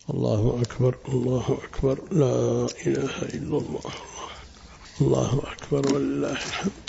الله أكبر الله أكبر لا إله إلا الله الله أكبر ولله الحمد.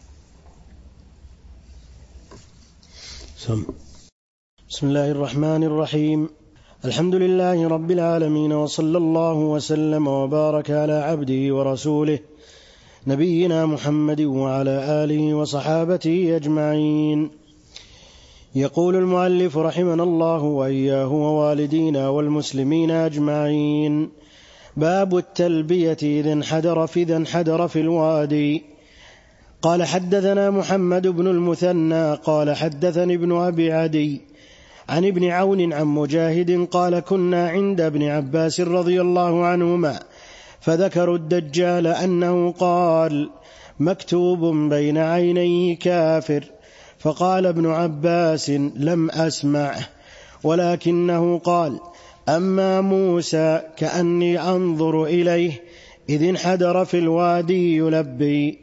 بسم الله الرحمن الرحيم. الحمد لله رب العالمين، وصلى الله وسلم وبارك على عبده ورسوله نبينا محمد وعلى آله وصحابته أجمعين. يقول المؤلف رحمنا الله وإياه ووالدينا والمسلمين أجمعين: باب التلبية إذا انحدر في الوادي. قال: حدثنا محمد بن المثنى قال: حدثني ابن أبي عدي عن ابن عون عن مجاهد قال: كنا عند ابن عباس رضي الله عنهما فذكروا الدجال أنه قال: مكتوب بين عينيه كافر. فقال ابن عباس: لم أسمعه، ولكنه قال: أما موسى كأني أنظر إليه إذ انحدر في الوادي يلبي.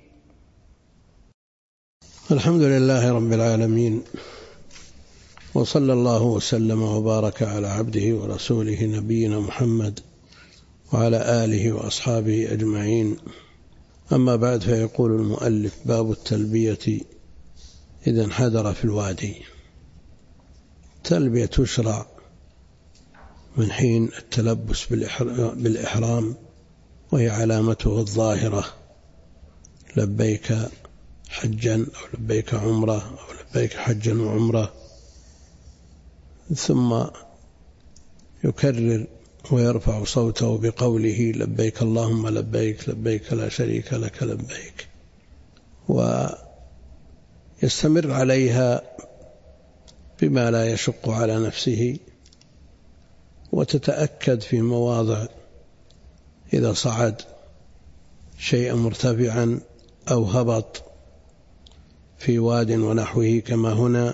الحمد لله رب العالمين، وصلى الله وسلم وبارك على عبده ورسوله نبينا محمد وعلى آله وأصحابه أجمعين. أما بعد، فيقول المؤلف: باب التلبية إذا انحدر في الوادي. التلبية تشرع من حين التلبس بالإحرام، وهي علامته الظاهرة: لبيك حجا أو لبيك عمرة أو لبيك حجا وعمرة، ثم يكرر ويرفع صوته بقوله: لبيك اللهم لبيك لبيك لا شريك لك لبيك، ويستمر عليها بما لا يشق على نفسه، وتتأكد في مواضع إذا صعد شيئا مرتفعا أو هبط في واد ونحوه كما هنا،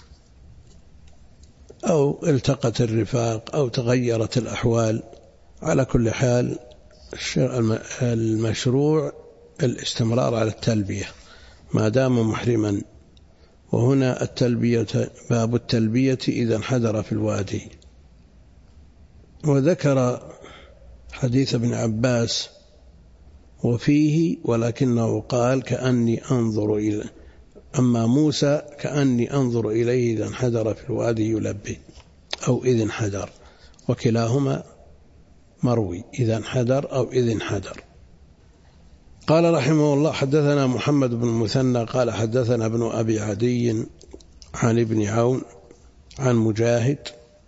أو التقت الرفاق أو تغيرت الأحوال. على كل حال، المشروع الاستمرار على التلبية ما دام محرما. وهنا التلبية، باب التلبية إذا انحدر في الوادي. وذكر حديث ابن عباس وفيه: ولكنه قال: كأني أنظر إلى أما موسى كأني أنظر إليه إذا انحدر في الوادي يلبي، أو إذ انحدر، وكلاهما مروي: إذا انحدر أو إذ انحدر. قال رحمه الله: حدثنا محمد بن المثنى قال: حدثنا ابن أبي عدي عن ابن عون عن مجاهد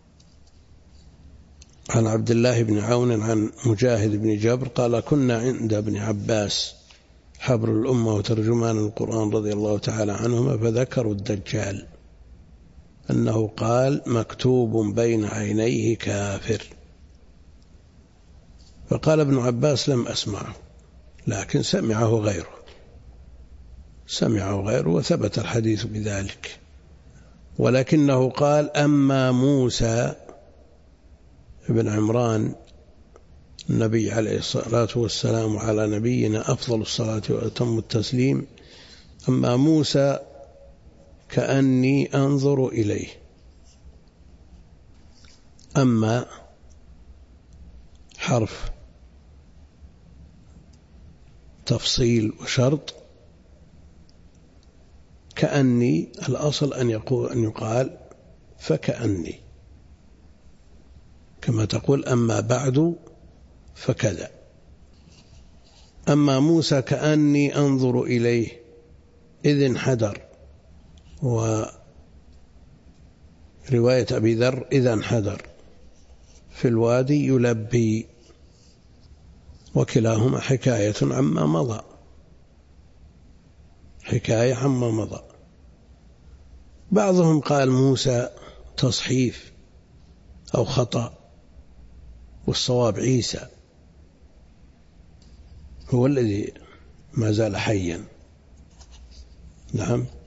عن عبد الله بن عون عن مجاهد بن جبر قال: كنا عند ابن عباس حبر الأمة وترجمان القرآن رضي الله تعالى عنهما فذكروا الدجال أنه قال: مكتوب بين عينيه كافر. فقال ابن عباس: لم أسمعه، لكن سمعه غيره وثبت الحديث بذلك. ولكنه قال: أما موسى ابن عمران النبي عليه الصلاة والسلام على نبينا أفضل الصلاة وأتم التسليم، أما موسى كأني أنظر إليه. أما حرف تفصيل وشرط، كأني الأصل أن يقال فكأني، كما تقول أما بعد فكذا. أما موسى كأني أنظر إليه إذ انحدر، ورواية أبي ذر: إذا انحدر في الوادي يلبي، وكلاهما حكاية عما مضى. بعضهم قال موسى تصحيف أو خطأ، والصواب عيسى هو الذي ما زال حيا. نعم.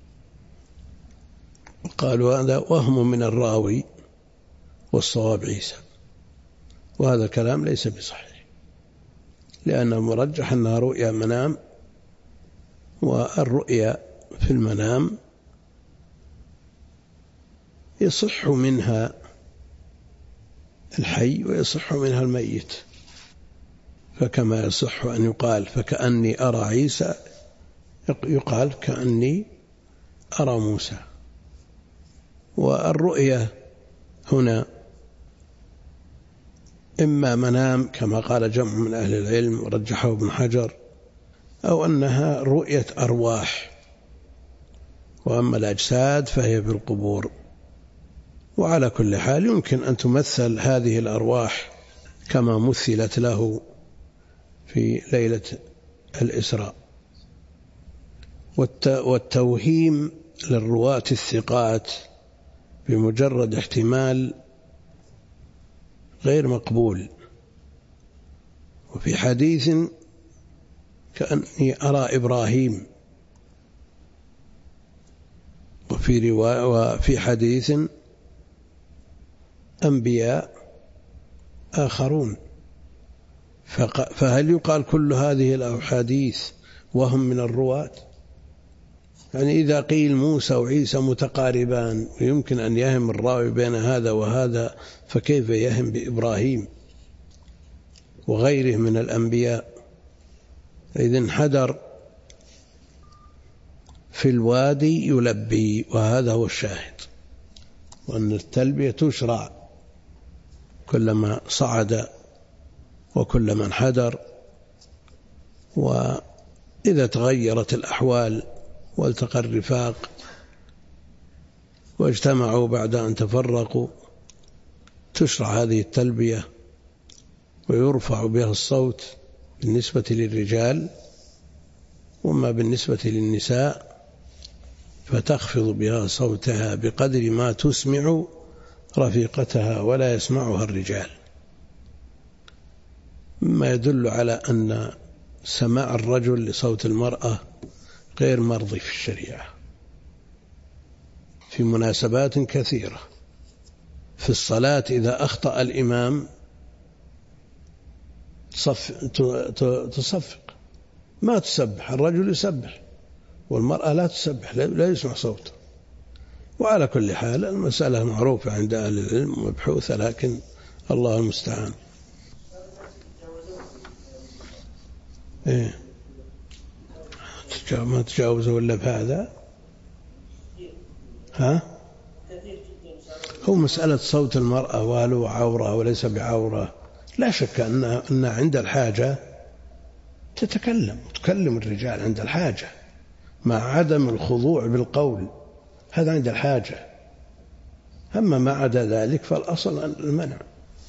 قالوا هذا وهم من الراوي والصواب عيسى، وهذا كلام ليس بصحيح، لأن المرجح أنها رؤيا منام، والرؤيا في المنام يصح منها الحي ويصح منها الميت، فكما يصح أن يقال فكأني أرى عيسى يقال كأني أرى موسى. والرؤية هنا إما منام كما قال جمع من أهل العلم ورجحه ابن حجر، أو أنها رؤية أرواح، وأما الأجساد فهي في القبور. وعلى كل حال يمكن أن تمثل هذه الأرواح كما مثلت له في ليلة الإسراء. والتوهيم للرواة الثقات بمجرد احتمال غير مقبول. وفي حديث كأني أرى إبراهيم، وفي حديث أنبياء آخرون. فهل يقال كل هذه الأحاديث وهم من الرواة؟ يعني إذا قيل موسى وعيسى متقاربان ويمكن أن يهم الراوي بين هذا وهذا، فكيف يهم بإبراهيم وغيره من الأنبياء؟ إذن انحدر في الوادي يلبي، وهذا هو الشاهد، وأن التلبية تشرع كلما صعد وكلما انحدر. وإذا تغيرت الأحوال والتقى الرفاق واجتمعوا بعد أن تفرقوا تشرع هذه التلبية ويرفع بها الصوت بالنسبة للرجال، وما بالنسبة للنساء فتخفض بها صوتها بقدر ما تسمع رفيقتها ولا يسمعها الرجال، مما يدل على أن سماع الرجل لصوت المرأة غير مرضي في الشريعة في مناسبات كثيرة. في الصلاة إذا أخطأ الإمام تصفق، ما تسبح، الرجل يسبح والمرأة لا تسبح، لا يسمع صوته. وعلى كل حال المسألة معروفة عند أهل العلم ومبحوثة، لكن الله المستعان. إيه ما تجاوزه إلا بهذا. هو مسألة صوت المرأة وهل هو عورة وليس بعورة، لا شك أن عند الحاجة تكلم الرجال عند الحاجة مع عدم الخضوع بالقول، هذا عند الحاجة. أما ما عدا ذلك فالأصل المنع.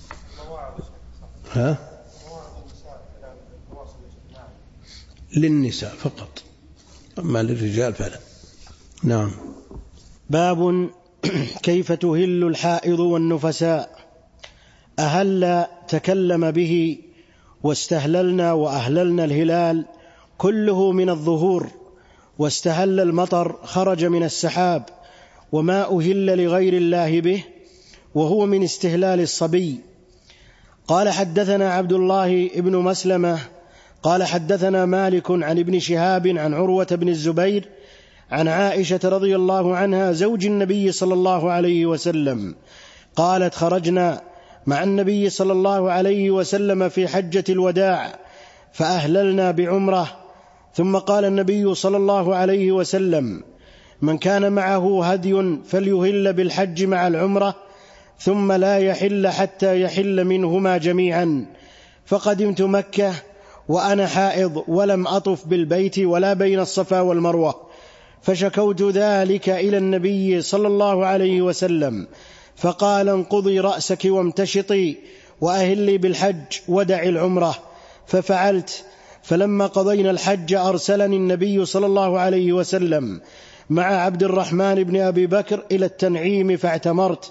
للنساء فقط، أما للرجال فلا. نعم. باب كيف تهل الحائض والنفساء. أهل تكلم به، واستهللنا وأهللنا الهلال كله من الظهور، واستهل المطر خرج من السحاب، وما أهل لغير الله به وهو من استهلال الصبي. قال حدثنا عبد الله بن مسلمة قال حدثنا مالك عن ابن شهاب عن عروة بن الزبير عن عائشة رضي الله عنها زوج النبي صلى الله عليه وسلم قالت: خرجنا مع النبي صلى الله عليه وسلم في حجة الوداع فأهللنا بعمرة، ثم قال النبي صلى الله عليه وسلم: من كان معه هدي فليهل بالحج مع العمرة، ثم لا يحل حتى يحل منهما جميعا. فقدمت مكة وأنا حائض ولم أطف بالبيت ولا بين الصفا والمروة، فشكوت ذلك إلى النبي صلى الله عليه وسلم، فقال: انقضي رأسك وامتشطي وأهلي بالحج ودعي العمرة. ففعلت. فلما قضينا الحج أرسلني النبي صلى الله عليه وسلم مع عبد الرحمن بن أبي بكر إلى التنعيم فاعتمرت،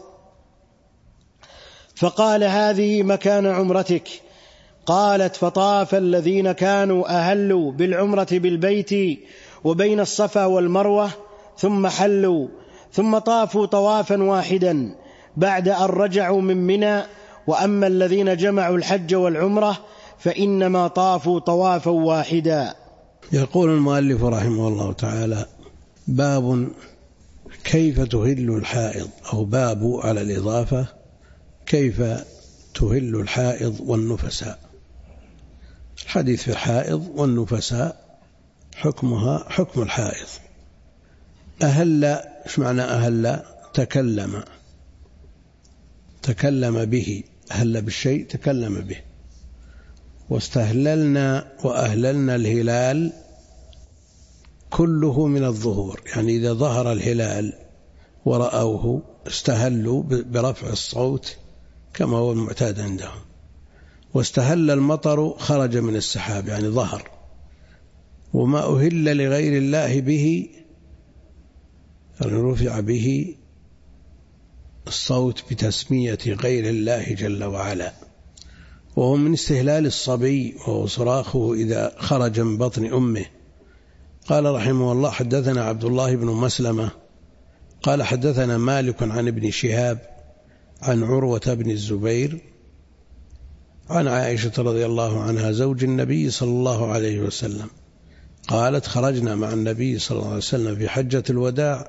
فقال: هذه مكان عمرتك. قالت: فطاف الذين كانوا أهلوا بالعمرة بالبيت وبين الصفا والمروة ثم حلوا، ثم طافوا طوافا واحدا بعد أن رجعوا من منى، وأما الذين جمعوا الحج والعمرة فإنما طافوا طوافا واحدا. يقول المؤلف رحمه الله تعالى: باب كيف تهل الحائض، أو باب على الإضافة كيف تهل الحائض والنفساء. الحديث في الحائض والنفساء حكمها حكم الحائض. أهل، إيش معنى أهل؟ تكلم به، أهل بالشيء تكلم به. واستهللنا وأهللنا الهلال كله من الظهور، يعني إذا ظهر الهلال ورأوه استهلوا برفع الصوت كما هو المعتاد عندهم. واستهل المطر خرج من السحاب، يعني ظهر. وما أهل لغير الله به يعني رفع به الصوت بتسمية غير الله جل وعلا، وهو من استهلال الصبي وهو صراخه إذا خرج من بطن أمه. قال رحمه الله: حدثنا عبد الله بن مسلمة قال حدثنا مالك عن ابن شهاب عن عروة بن الزبير عن عائشة رضي الله عنها زوج النبي صلى الله عليه وسلم قالت: خرجنا مع النبي صلى الله عليه وسلم في حجة الوداع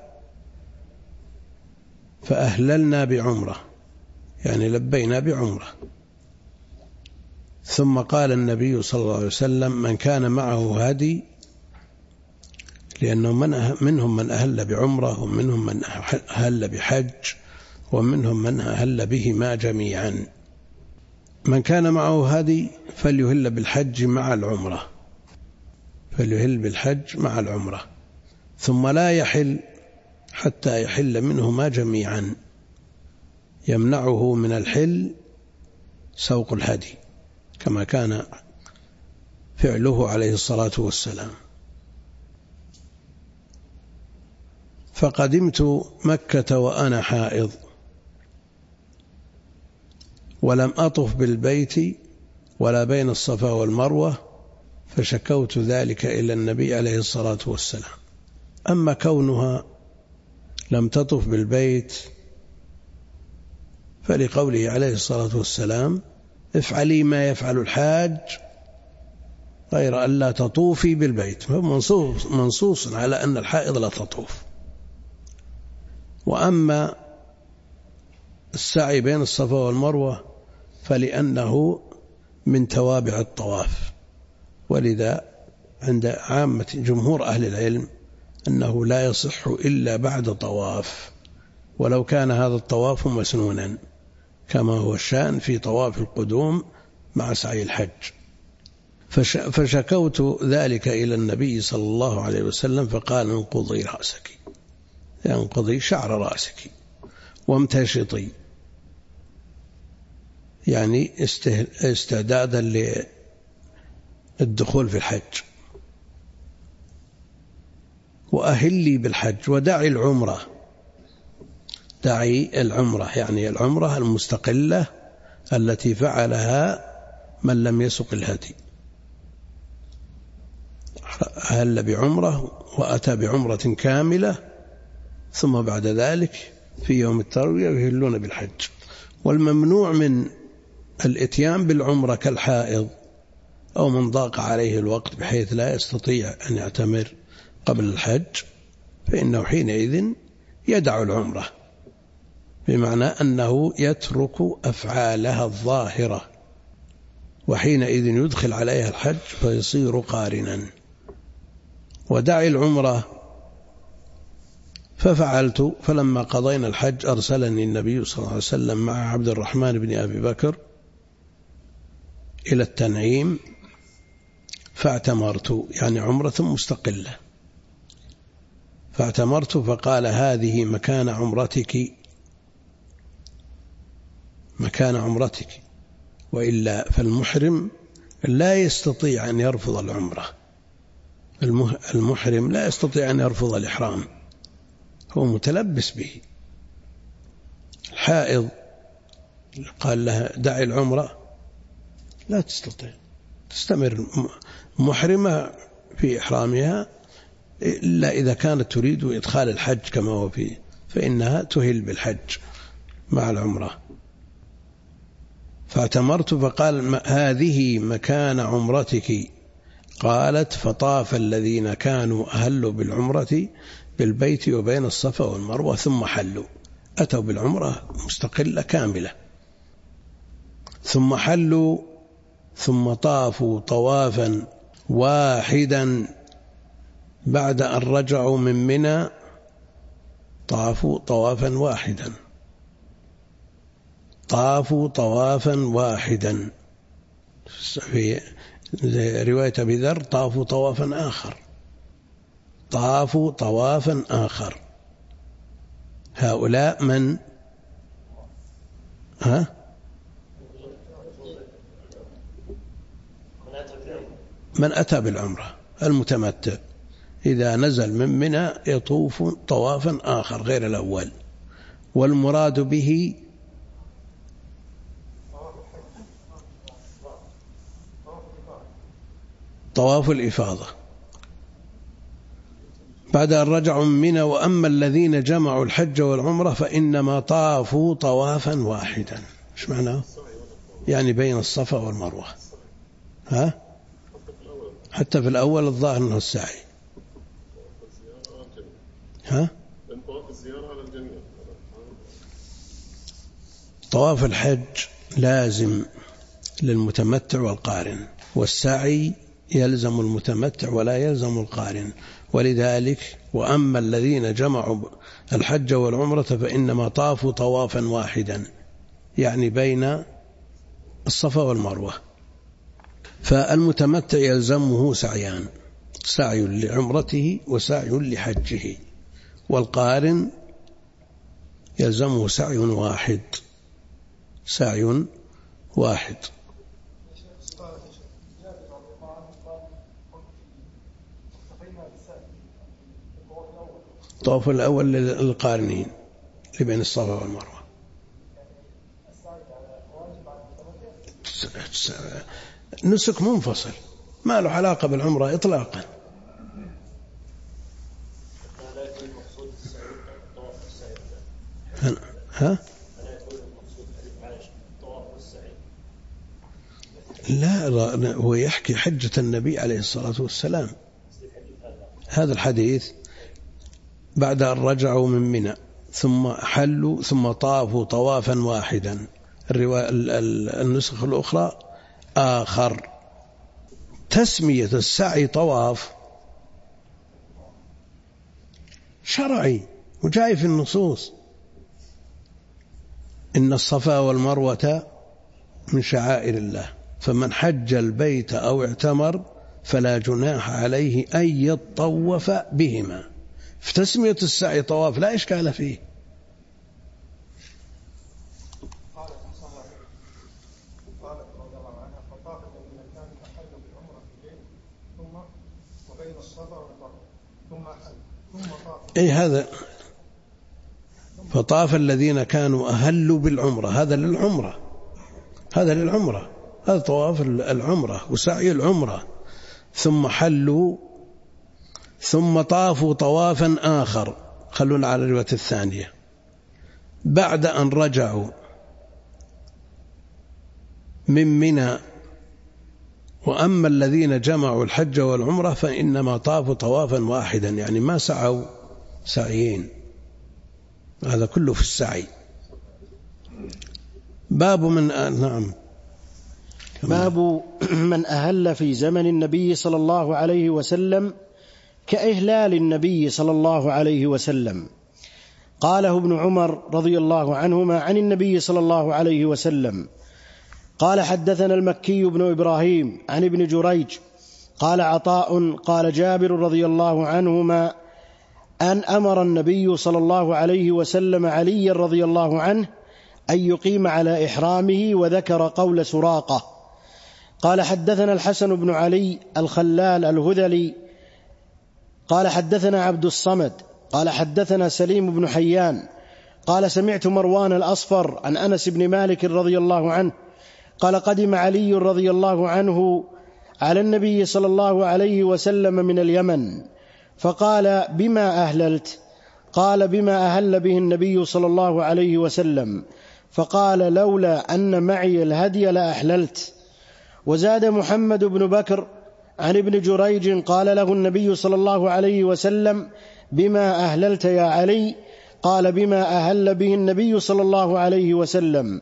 فأهللنا بعمرة، يعني لبينا بعمرة. ثم قال النبي صلى الله عليه وسلم: من كان معه هدي، لأنه منهم من أهل بعمرة ومنهم من أهل بحج ومنهم من أهل بهما جميعا. من كان معه هدي فليهل بالحج مع العمرة، فليهل بالحج مع العمرة، ثم لا يحل حتى يحل منهما جميعا. يمنعه من الحل سوق الهدي كما كان فعله عليه الصلاة والسلام. فقدمت مكة وأنا حائض ولم أطف بالبيت ولا بين الصفا والمروة، فشكوت ذلك إلى النبي عليه الصلاة والسلام. أما كونها لم تطف بالبيت فلقوله عليه الصلاة والسلام: افعلي ما يفعل الحاج غير أن لا تطوفي بالبيت، منصوص على أن الحائض لا تطوف. وأما السعي بين الصفا والمروة فلأنه من توابع الطواف، ولذا عند عامة جمهور أهل العلم أنه لا يصح إلا بعد طواف، ولو كان هذا الطواف مسنونا كما هو الشأن في طواف القدوم مع سعي الحج. فشكوت ذلك إلى النبي صلى الله عليه وسلم فقال: انقضي رأسك، ينقضي شعر رأسك، وامتشطي، يعني استعدادا للدخول في الحج، وأهلي بالحج، ودعي العمرة. دعي العمرة يعني العمرة المستقلة التي فعلها من لم يسق الهدي، أهل بعمرة وأتى بعمرة كاملة، ثم بعد ذلك في يوم التروية يهلون بالحج. والممنوع من الاتيان بالعمرة كالحائض أو من ضاق عليه الوقت بحيث لا يستطيع أن يعتمر قبل الحج، فإنه حينئذ يدع العمرة، بمعنى أنه يترك أفعالها الظاهرة، وحينئذ يدخل عليها الحج فيصير قارنا. ودعي العمرة ففعلت. فلما قضينا الحج أرسلني النبي صلى الله عليه وسلم مع عبد الرحمن بن أبي بكر إلى التنعيم فاعتمرت، يعني عمرة مستقلة. فاعتمرت فقال: هذه مكان عمرتك، وإلا فالمحرم لا يستطيع أن يرفض العمرة. المحرم لا يستطيع أن يرفض الإحرام، هو متلبس به. الحائض قال لها: دعي العمرة، لا تستطيع، تستمر محرمة في إحرامها إلا إذا كانت تريد إدخال الحج كما هو فيه، فإنها تهل بالحج مع العمرة. فاعتمرت فقال: هذه مكان عمرتك. قالت: فطاف الذين كانوا أهلوا بالعمرة بالبيت وبين الصفا والمروة ثم حلوا، أتوا بالعمرة مستقلة كاملة ثم حلوا ثم طافوا طوافا واحدا بعد أن رجعوا من منى، طافوا طوافا واحدا، طافوا طوافا واحدا. في رواية أبي ذر طافوا طوافا آخر، طافوا طوافا آخر. هؤلاء من أتى بالعمرة، المتمتع إذا نزل من منى يطوف طوافا آخر غير الأول، والمراد به طواف الإفاضة بعد أن رجعوا من منى. وأما الذين جمعوا الحج والعمرة فإنما طافوا طوافا واحدا. إيش معناه؟ يعني بين الصفا والمروة. حتى في الأول الظاهر أنه السعي. طواف الحج لازم للمتمتع والقارن، والسعي يلزم المتمتع ولا يلزم القارن. ولذلك وأما الذين جمعوا الحج والعمرة فإنما طافوا طوافا واحدا، يعني بين الصفا والمروة. فالمتمتع يلزمه سعيان، سعي لعمرته وسعي لحجه، والقارن يلزمه سعي واحد، سعي واحد. الطواف الأول للقارنين لبين الصفا والمروة. نسك منفصل ما له علاقة بالعمرة إطلاقا. لا، هو يحكي حجة النبي عليه الصلاة والسلام. هذا الحديث بعد أن رجعوا من منى ثم حلوا ثم طافوا طوافا واحدا. النسخ الأخرى آخر. تسمية السعي طواف شرعي وجاء في النصوص: إن الصفا والمروة من شعائر الله، فمن حج البيت أو اعتمر فلا جناح عليه أن يطوف بهما. في تسمية السعي طواف لا إشكال فيه. هذا فطاف الذين كانوا أهلوا بالعمرة، هذا للعمرة، هذا للعمرة، هذا طواف العمرة وسعي العمرة. ثم حلوا ثم طافوا طوافا آخر. خلونا على الرواية الثانية: بعد أن رجعوا من منى. وأما الذين جمعوا الحج والعمرة فإنما طافوا طوافا واحدا، يعني ما سعوا سعيين. هذا كله في السعي. باب من أهل في زمن النبي صلى الله عليه وسلم كإهلال النبي صلى الله عليه وسلم. قاله ابن عمر رضي الله عنهما عن النبي صلى الله عليه وسلم قال: حدثنا المكي بن إبراهيم عن ابن جريج قال عطاء قال جابر رضي الله عنهما أن أمر النبي صلى الله عليه وسلم علي رضي الله عنه أن يقيم على إحرامه، وذكر قول سراقة. قال: حدثنا الحسن بن علي الخلال الهذلي قال: حدثنا عبد الصمد قال: حدثنا سليم بن حيان قال: سمعت مروان الأصفر عن أنس بن مالك رضي الله عنه قال: قدم علي رضي الله عنه على النبي صلى الله عليه وسلم من اليمن، فقال: بما أهللت؟ قال: بما أهل به النبي صلى الله عليه وسلم. فقال: لولا أن معي الهدي لأحللت. وزاد محمد بن بكر عن ابن جريج قال له النبي صلى الله عليه وسلم: بما أهللت يا علي؟ قال: بما أهل به النبي صلى الله عليه وسلم.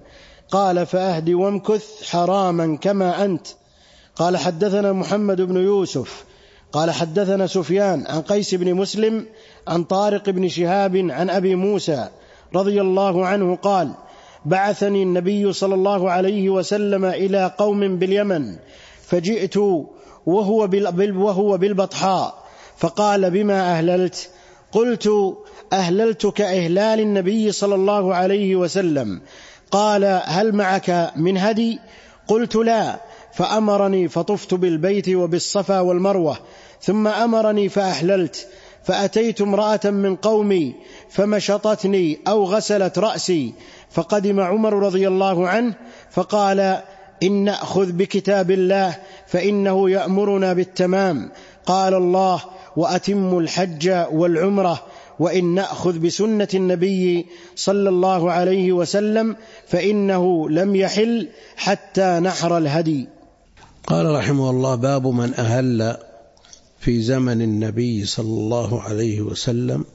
قال فأهد وامكث حراما كما أنت. قال حدثنا محمد بن يوسف قال حدثنا سفيان عن قيس بن مسلم عن طارق بن شهاب عن أبي موسى رضي الله عنه قال بعثني النبي صلى الله عليه وسلم إلى قوم باليمن فجئت وهو بالبطحاء فقال بما أهللت؟ قلت أهللت كإهلال النبي صلى الله عليه وسلم. قال هل معك من هدي؟ قلت لا. فأمرني فطفت بالبيت وبالصفا والمروة ثم أمرني فأحللت. فأتيت امرأة من قومي فمشطتني أو غسلت رأسي فقدم عمر رضي الله عنه فقال إن نأخذ بكتاب الله فإنه يأمرنا بالتمام. قال الله وأتم الحج والعمرة وإن نأخذ بسنة النبي صلى الله عليه وسلم فإنه لم يحل حتى نحر الهدي. قال رحمه الله باب من أهل في زمن النبي صلى الله عليه وسلم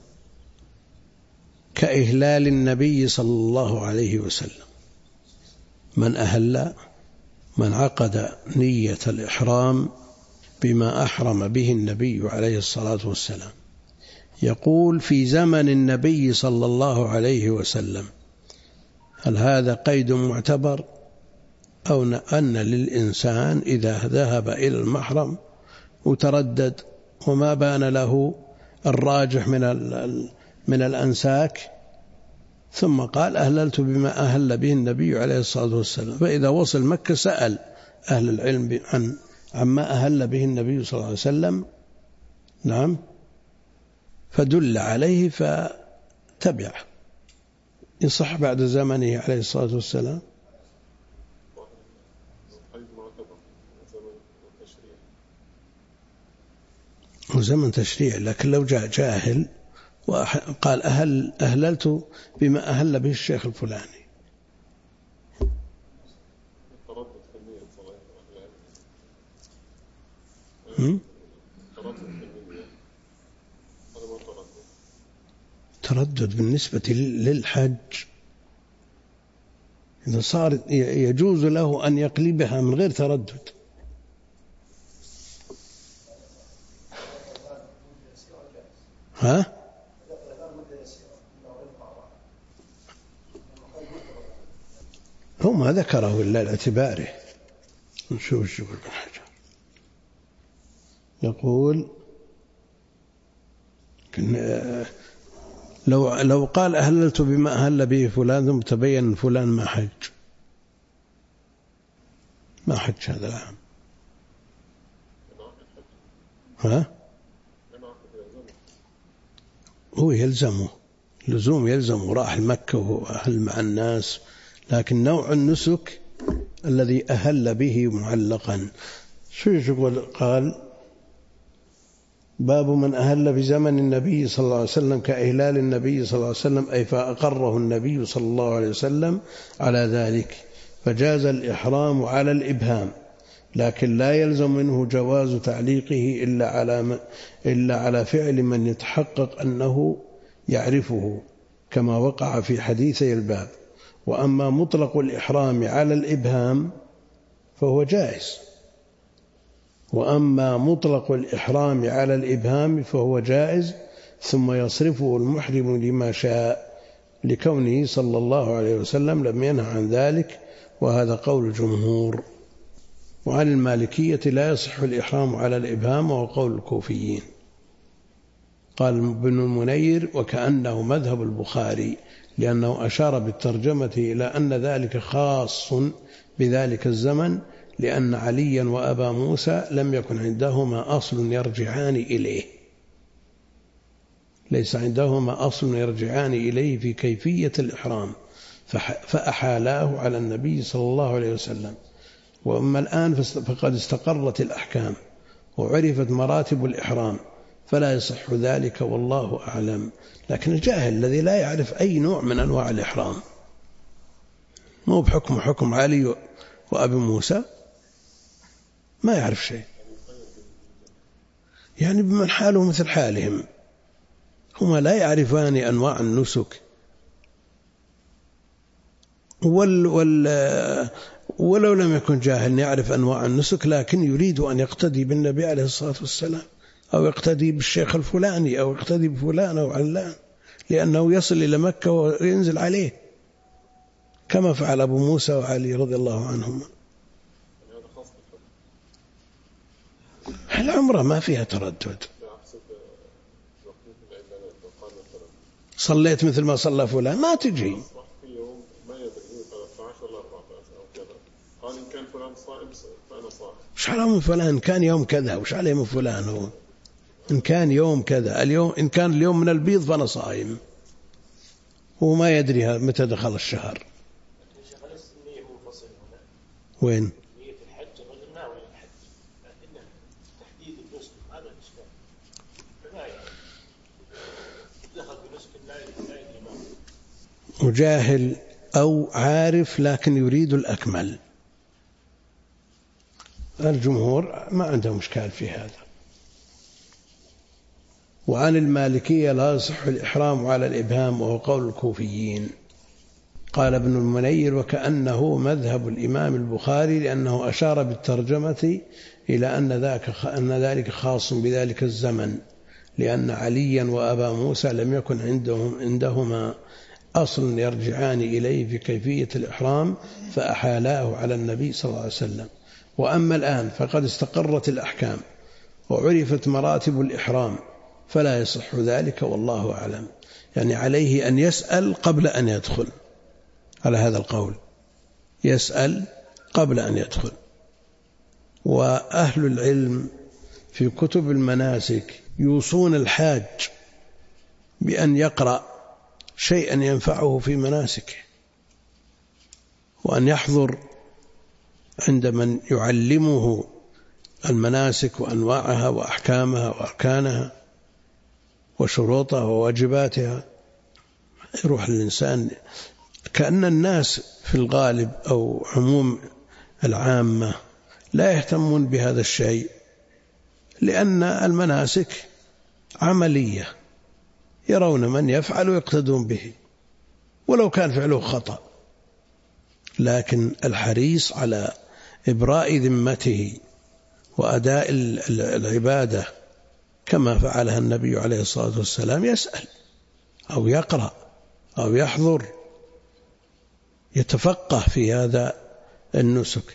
كإهلال النبي صلى الله عليه وسلم. من أهل من عقد نية الإحرام بما أحرم به النبي عليه الصلاة والسلام. يقول في زمن النبي صلى الله عليه وسلم، هل هذا قيد معتبر أو أن للإنسان إذا ذهب إلى المحرم وتردد وما بان له الراجح من الأنساك ثم قال أهللت بما أهل به النبي عليه الصلاة والسلام، فإذا وصل مكة سأل أهل العلم عما أهل به النبي صلى الله عليه وسلم، نعم، فدل عليه فتبع يصح بعد زمنه عليه الصلاة والسلام. وزمن تشريع، لكن لو جاء جاهل وقال أهللت بما أهل به الشيخ الفلاني، تردد بالنسبة للحج إذا صار يجوز له أن يقلبها من غير تردد. ها؟ هو ما ذكره إلا لاعتباره. نشوف ابن حجر يقول لو قال أهللت بما أهل به فلان ثم تبين فلان ما حج هذا العام، ها؟ هو يلزمه راح مكة وأهل مع الناس، لكن نوع النسك الذي أهل به معلقا. شو يقول؟ قال باب من أهل في زمن النبي صلى الله عليه وسلم كإهلال النبي صلى الله عليه وسلم، أي فأقره النبي صلى الله عليه وسلم على ذلك، فجاز الإحرام على الإبهام، لكن لا يلزم منه جواز تعليقه إلا على فعل من يتحقق أنه يعرفه، كما وقع في حديثي الباب. وأما مطلق الإحرام على الإبهام فهو جائز، ثم يصرفه المحرم لما شاء، لكونه صلى الله عليه وسلم لم ينه عن ذلك، وهذا قول الجمهور. وعن المالكية لا يصح الإحرام على الإبهام، وهو قول الكوفيين. قال ابن المنير وكأنه مذهب البخاري، لأنه أشار بالترجمة إلى أن ذلك خاص بذلك الزمن، لأن عليا وأبا موسى لم يكن عندهما أصل يرجعان إليه، ليس عندهما أصل يرجعان إليه في كيفية الإحرام، فأحالاه على النبي صلى الله عليه وسلم. وأما الآن فقد استقرت الأحكام وعرفت مراتب الإحرام، فلا يصح ذلك والله أعلم. لكن الجاهل الذي لا يعرف أي نوع من أنواع الإحرام، مو بحكم علي وأبي موسى، ما يعرف شيء، يعني بمن حاله مثل حالهم، هما لا يعرفان أنواع النسك. ولو لم يكن جاهل يعرف أنواع النسك، لكن يريد أن يقتدي بالنبي عليه الصلاة والسلام، أو يقتدي بالشيخ الفلاني، أو يقتدي بفلان أو علان، لأنه يصل إلى مكة وينزل عليه كما فعل أبو موسى وعلي رضي الله عنهما. العمرة ما فيها تردد. صليت مثل ما صلى فلان ما تجي. وش على من فلان كان يوم كذا، وش عليه من فلان هو إن كان يوم كذا، اليوم إن كان اليوم من البيض فأنا صائم، هو ما يدري متى دخل الشهر. وين؟ وجاهل أو عارف لكن يريد الأكمل، الجمهور ما عندهم إشكال في هذا. وعن المالكية لا يصح الإحرام على الإبهام، وهو قول الكوفيين. قال ابن المنير: وكأنه مذهب الإمام البخاري، لأنه أشار بالترجمة إلى أن ذلك خاص بذلك الزمن، لأن عليا وأبا موسى لم يكن عندهما أصل يرجعان إليه في كيفية الإحرام، فأحالاه على النبي صلى الله عليه وسلم. وأما الآن فقد استقرت الأحكام وعرفت مراتب الإحرام، فلا يصح ذلك والله أعلم. يعني عليه أن يسأل قبل أن يدخل، على هذا القول يسأل قبل أن يدخل. وأهل العلم في كتب المناسك يوصون الحاج بأن يقرأ شيئا ينفعه في مناسكه، وأن يحضر عند من يعلمه المناسك وأنواعها وأحكامها وأركانها وشروطها وواجباتها. يروح الإنسان كأن الناس في الغالب أو عموم العامة لا يهتمون بهذا الشيء، لأن المناسك عملية، يرون من يفعل ويقتدون به ولو كان فعله خطأ. لكن الحريص على إبراء ذمته وأداء العبادة كما فعلها النبي عليه الصلاة والسلام يسأل أو يقرأ أو يحضر، يتفقه في هذا النسك.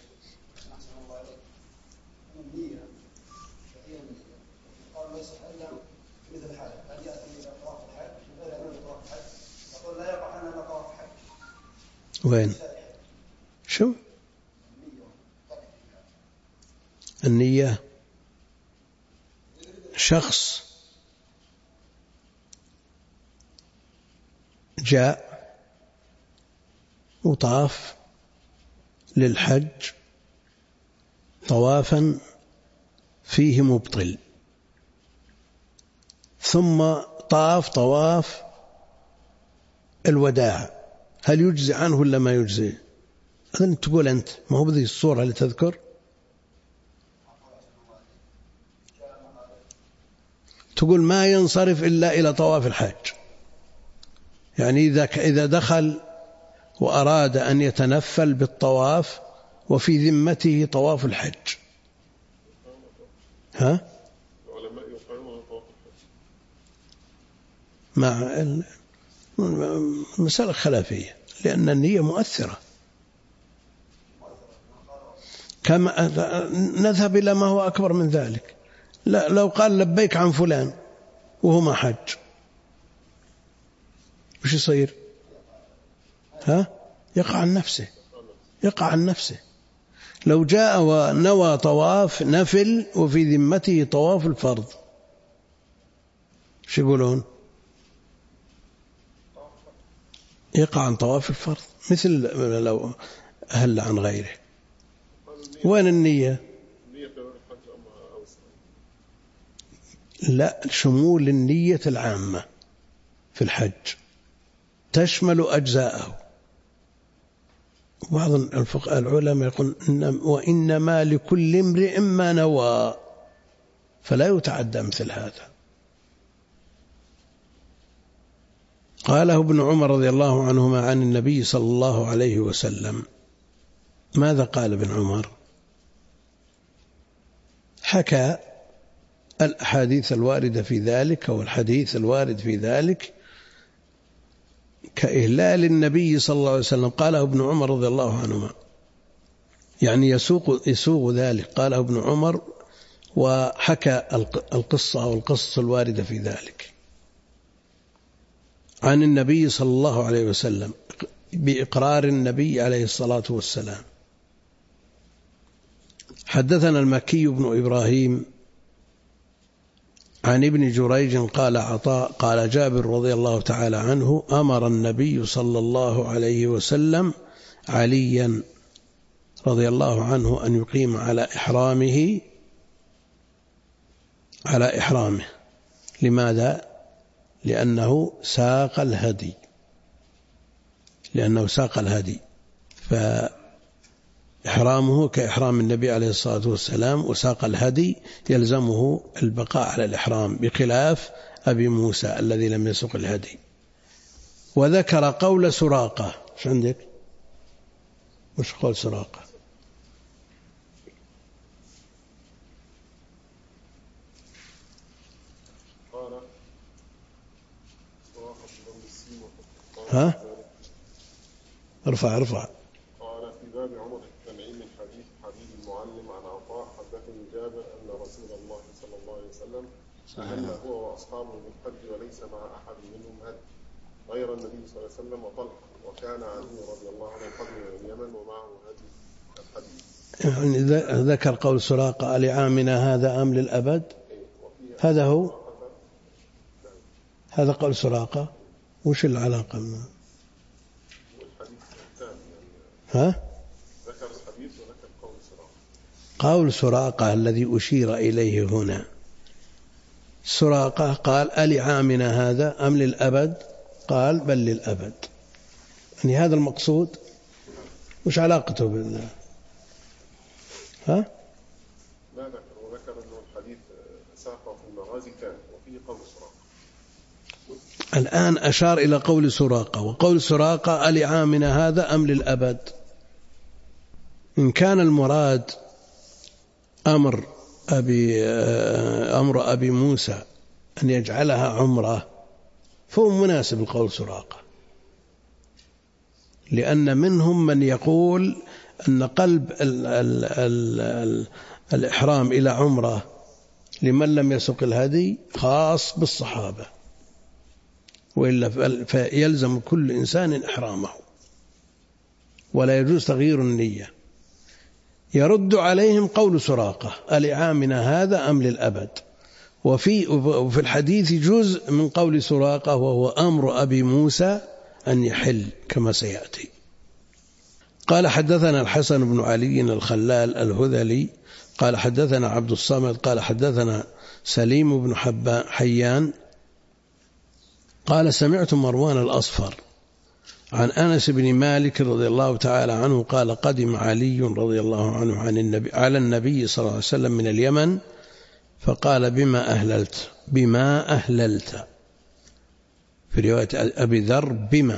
وين؟ شو النية؟ شخص جاء وطاف للحج طوافا فيه مبطل، ثم طاف طواف الوداع، هل يجزي عنه ولا ما يجزي؟ هذا تقول أنت، ما هو بذي الصورة اللي تذكر. تقول ما ينصرف إلا إلى طواف الحج، يعني إذا دخل وأراد أن يتنفل بالطواف وفي ذمته طواف الحج، ها؟ مع مسألة خلافية، لأن النية مؤثرة. كما نذهب إلى ما هو أكبر من ذلك. لا، لو قال لبيك عن فلان وهو ما حج وش يصير؟ ها؟ يقع عن نفسه. لو جاء ونوى طواف نفل وفي ذمته طواف الفرض، شو يقولون؟ يقع عن طواف الفرض، مثل لو أهل عن غيره. وين النية؟ لا، شمول النية العامة في الحج تشمل أجزاءه. بعض العلماء يقول وإنما لكل امرئ ما نوى، فلا يتعدى مثل هذا. قاله ابن عمر رضي الله عنهما عن النبي صلى الله عليه وسلم. ماذا قال ابن عمر؟ حكى الأحاديث الواردة في ذلك والحديث الوارد في ذلك كإهلال النبي صلى الله عليه وسلم. قاله ابن عمر رضي الله عنهما، يعني يسوق ذلك. قاله ابن عمر وحكى القصة أو القصص الواردة في ذلك عن النبي صلى الله عليه وسلم بإقرار النبي عليه الصلاة والسلام. حدثنا المكي بن إبراهيم عن ابن جريج قال عطاء قال جابر رضي الله تعالى عنه أمر النبي صلى الله عليه وسلم عليا رضي الله عنه أن يقيم على إحرامه. لماذا؟ لأنه ساق الهدي، فإحرامه كإحرام النبي عليه الصلاة والسلام، وساق الهدي يلزمه البقاء على الإحرام، بخلاف أبي موسى الذي لم يسق الهدي. وذكر قول سراقة. شو عندك؟ وش قول سراقة؟ ها؟ ارفع. قال في باب عمر التنعيم من حديث حبيب المعلم عن عطاء حدثني جابر أن رسول الله صلى الله عليه وسلم أهل هو وأصحابه بالحج وليس مع أحد منهم هدي غير النبي صلى الله عليه وسلم وطلحة، وكان علي رضي الله عنه قدم من اليمن ومعه هدي الحديث. يعني ذكر قول سراقة لعامنا هذا أم للأبد؟ هذا هو، هذا قول سراقة. وش العلاقة معه؟ ها؟ ذكر الحديث وذكر قول سراقة. قول سراقة الذي أشير إليه هنا، سراقة قال ألعامنا هذا أم للأبد؟ قال بل للأبد. يعني هذا المقصود. وش علاقته بالله؟ ها؟ ما ذكر، وذكر أنه الحديث ساقه في المغازي كان وفيه قول سراقة. الآن أشار إلى قول سراقة، وقول سراقة ألعامنا هذا أم للأبد. إن كان المراد أمر أبي موسى أن يجعلها عمرة فهو مناسب لقول سراقة، لأن منهم من يقول أن قلب الإحرام إلى عمرة لمن لم يسق الهدي خاص بالصحابة، وإلا فيلزم كل إنسان إحرامه ولا يجوز تغيير النية. يرد عليهم قول سراقة ألعامنا هذا أم للأبد. وفي الحديث جزء من قول سراقة وهو أمر أبي موسى أن يحل كما سيأتي. قال حدثنا الحسن بن علي الخلال الهذلي قال حدثنا عبد الصمد قال حدثنا سليم بن حيان قال سمعت مروان الأصفر عن أنس بن مالك رضي الله تعالى عنه قال قدم علي رضي الله عنه على النبي صلى الله عليه وسلم من اليمن فقال بما أهللت في رواية أبي ذر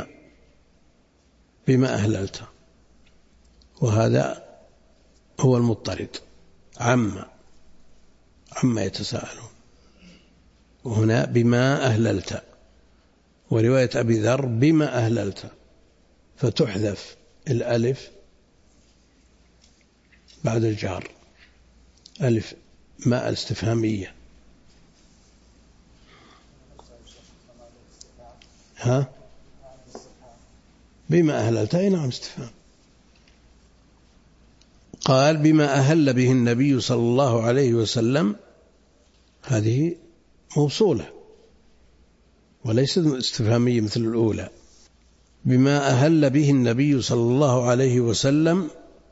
بما أهللت، وهذا هو المضطرد عما يتساءلون، وهنا بما أهللت، ورواية أبي ذر بما أهللت، فتحذف الألف بعد الجار، ألف ماء الاستفهامية. ها؟ بما أهللت أي نعم استفهام. قال بما أهل به النبي صلى الله عليه وسلم، هذه موصولة وليست استفهامية مثل الأولى. بما أهل به النبي صلى الله عليه وسلم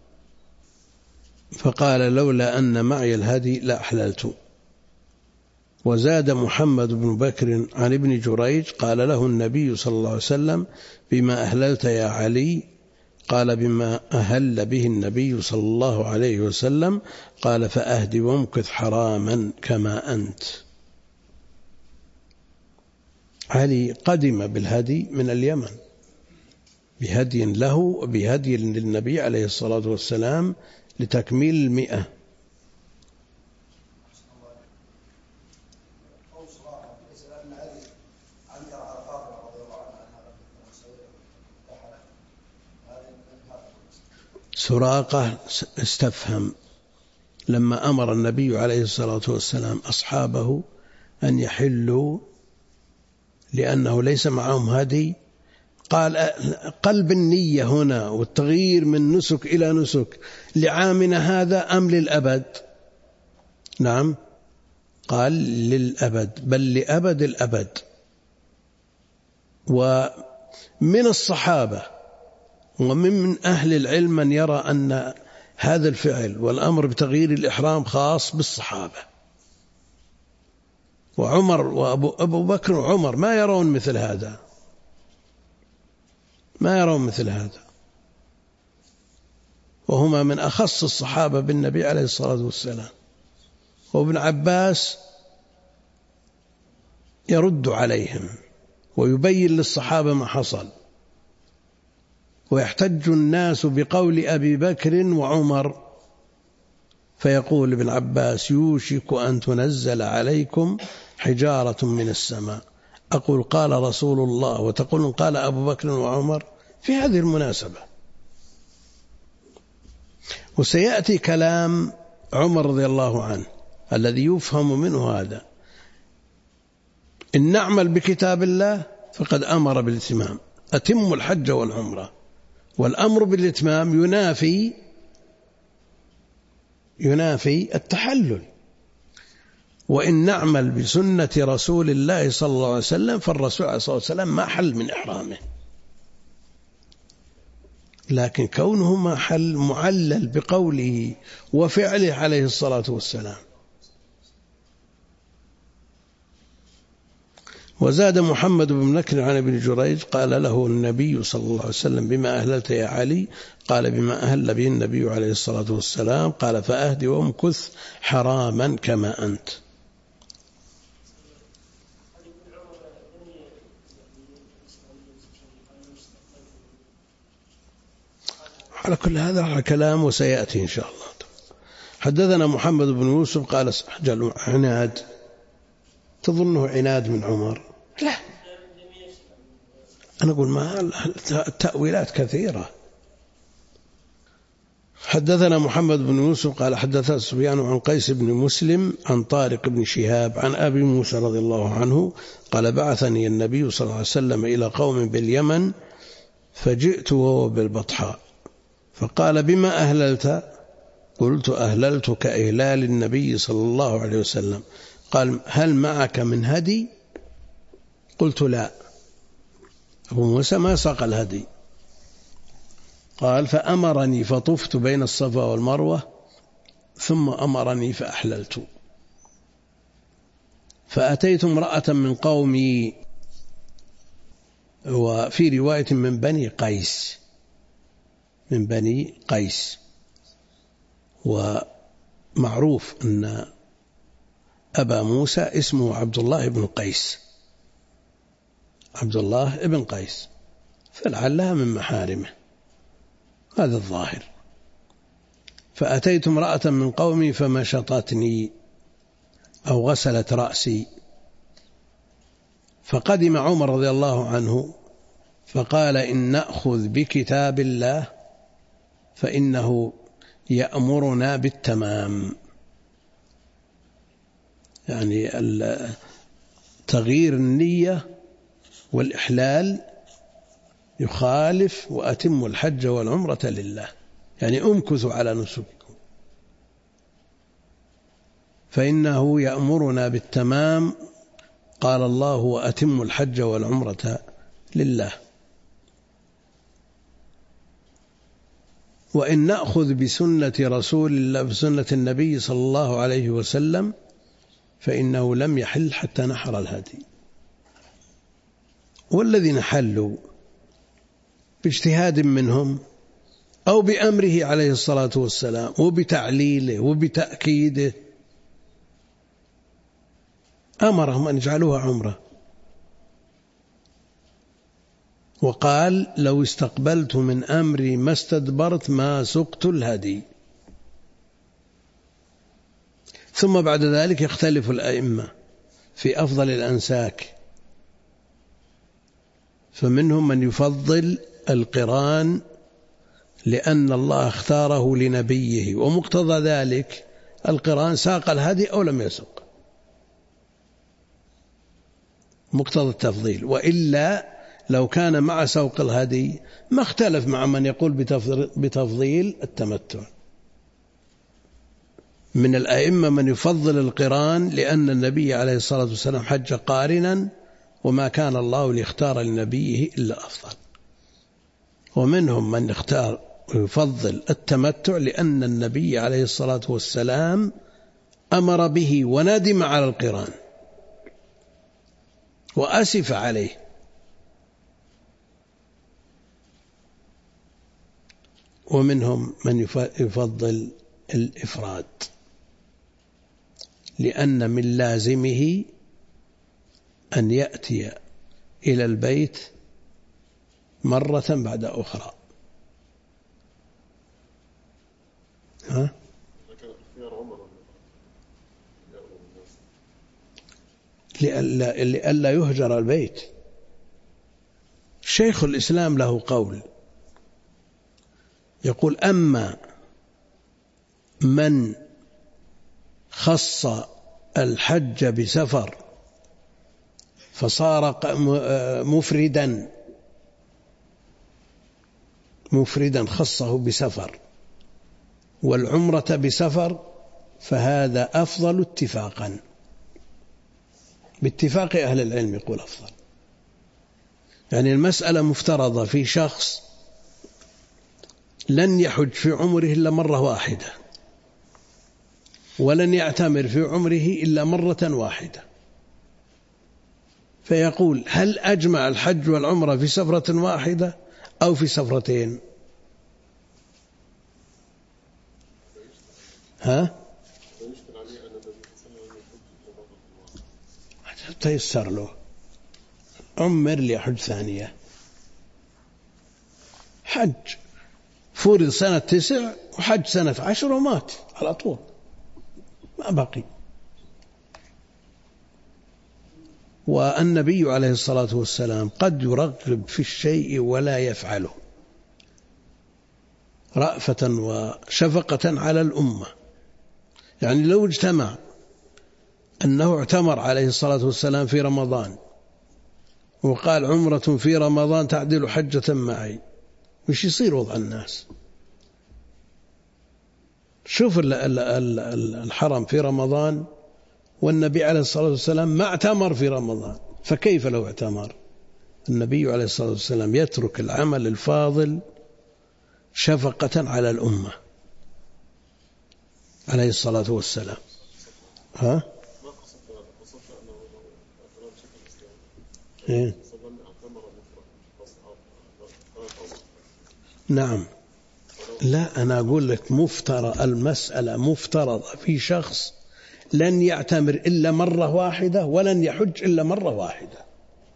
فقال لولا أن معي الهدي لأحللت. وزاد محمد بن بكر عن ابن جريج قال له النبي صلى الله عليه وسلم بما أهللت يا علي؟ قال بما أهل به النبي صلى الله عليه وسلم. قال فأهدي وامكث حراما كما أنت. علي قدم بالهدي من اليمن بهدي له وبهدي للنبي عليه الصلاة والسلام لتكميل 100. سراقة استفهم لما أمر النبي عليه الصلاة والسلام أصحابه أن يحلوا لأنه ليس معهم هدي، قال قلب النية هنا والتغيير من نسك إلى نسك لعامنا هذا أم للأبد؟ نعم، قال للأبد، بل لأبد الأبد. ومن الصحابة ومن أهل العلم من يرى أن هذا الفعل والأمر بتغيير الإحرام خاص بالصحابة، وعمر وأبو بكر وعمر ما يرون مثل هذا، ما يرون مثل هذا، وهما من أخص الصحابة بالنبي عليه الصلاة والسلام. وابن عباس يرد عليهم ويبين للصحابة ما حصل، ويحتج الناس بقول أبي بكر وعمر، فيقول ابن عباس يوشك أن تنزل عليكم حجارة من السماء، أقول قال رسول الله وتقول قال أبو بكر وعمر في هذه المناسبة. وسيأتي كلام عمر رضي الله عنه الذي يفهم منه هذا: إن نعمل بكتاب الله فقد أمر بالإتمام، أتم الحج والعمرة، والأمر بالإتمام ينافي التحلل. وإن نعمل بسنة رسول الله صلى الله عليه وسلم فالرسول عليه الصلاة والسلام ما حل من إحرامه، لكن كونه ما حل معلل بقوله وفعله عليه الصلاة والسلام. وزاد محمد بن نكر عن ابن جريج قال له النبي صلى الله عليه وسلم بما أهللت يا علي؟ قال بما أهل به النبي عليه الصلاة والسلام. قال فأهدي وامكث حراما كما أنت. على كل هذا كلام وسيأتي إن شاء الله. حدثنا محمد بن يوسف قال عناد، تظنه عناد من عمر؟ لا، أنا أقول ما التأويلات كثيرة. حدثنا محمد بن يوسف قال حدثنا سفيان عن قيس بن مسلم عن طارق بن شهاب عن أبي موسى رضي الله عنه قال بعثني النبي صلى الله عليه وسلم إلى قوم باليمن فجئت وهو بالبطحاء، فقال بما أهللت؟ قلت أهللت كإهلال النبي صلى الله عليه وسلم. قال هل معك من هدي؟ قلت لا، أبو موسى ما ساق الهدي. قال فأمرني فطفت بين الصفا والمروة ثم أمرني فأحللت، فأتيت امرأة من قومي، وفي رواية من بني قيس، من بني قيس، ومعروف أن أبا موسى اسمه عبد الله بن قيس، عبد الله بن قيس، فلعلها من محارمه، هذا الظاهر. فأتيت امرأة من قومي فمشطتني أو غسلت رأسي، فقدم عمر رضي الله عنه فقال إن نأخذ بكتاب الله فإنه يأمرنا بالتمام، يعني تغيير النية والإحلال يخالف وأتم الحج والعمرة لله، يعني أمكثوا على نسككم، فإنه يأمرنا بالتمام، قال الله وأتم الحج والعمرة لله. وإن نأخذ بسنة رسول الله بسنة النبي صلى الله عليه وسلم فإنه لم يحل حتى نحر الهدي. والذين حلوا باجتهاد منهم أو بأمره عليه الصلاة والسلام وبتعليله وبتأكيده أمرهم أن يجعلوها عمرة، وقال لو استقبلت من أمري ما استدبرت ما سقت الهدي. ثم بعد ذلك يختلف الأئمة في أفضل الأنساك، فمنهم من يفضل القران لأن الله اختاره لنبيه، ومقتضى ذلك القران ساق الهدي أو لم يسق، مقتضى التفضيل. وإلا لو كان مع سوق الهدي ما اختلف مع من يقول بتفضيل التمتع. من الأئمة من يفضل القران لأن النبي عليه الصلاة والسلام حج قارنا، وما كان الله ليختار لنبيه إلا أفضل. ومنهم من يفضل التمتع لأن النبي عليه الصلاة والسلام أمر به وندم على القران وأسف عليه. ومنهم من يفضل الإفراد لأن من لازمه أن يأتي إلى البيت مرة بعد أخرى. لئلا يهجر البيت. شيخ الإسلام له قول يقول: أما من خص الحج بسفر فصار مفردا خصه بسفر، والعمرة بسفر، فهذا أفضل اتفاقا، باتفاق أهل العلم يقول أفضل. يعني المسألة مفترضة في شخص لن يحج في عمره إلا مرة واحدة، ولن يعتمر في عمره إلا مرة واحدة، فيقول: هل أجمع الحج والعمرة في سفرة واحدة أو في سفرتين؟ تيسر له، عمر ليحج ثانية. حج فرض سنة 9 وحج سنة 10 ومات على طول، ما بقي. والنبي عليه الصلاة والسلام قد يرغب في الشيء ولا يفعله رأفة وشفقة على الأمة. يعني لو اجتمع أنه اعتمر عليه الصلاة والسلام في رمضان وقال: عمرة في رمضان تعدل حجة معي، وش يصير وضع الناس؟ شوف الحرم في رمضان والنبي عليه الصلاة والسلام ما اعتمر في رمضان، فكيف لو اعتمر؟ النبي عليه الصلاة والسلام يترك العمل الفاضل شفقة على الأمة عليه الصلاة والسلام. نعم. لا، أنا أقول لك المسألة مفترضة في شخص لن يعتمر إلا مرة واحدة ولن يحج إلا مرة واحدة.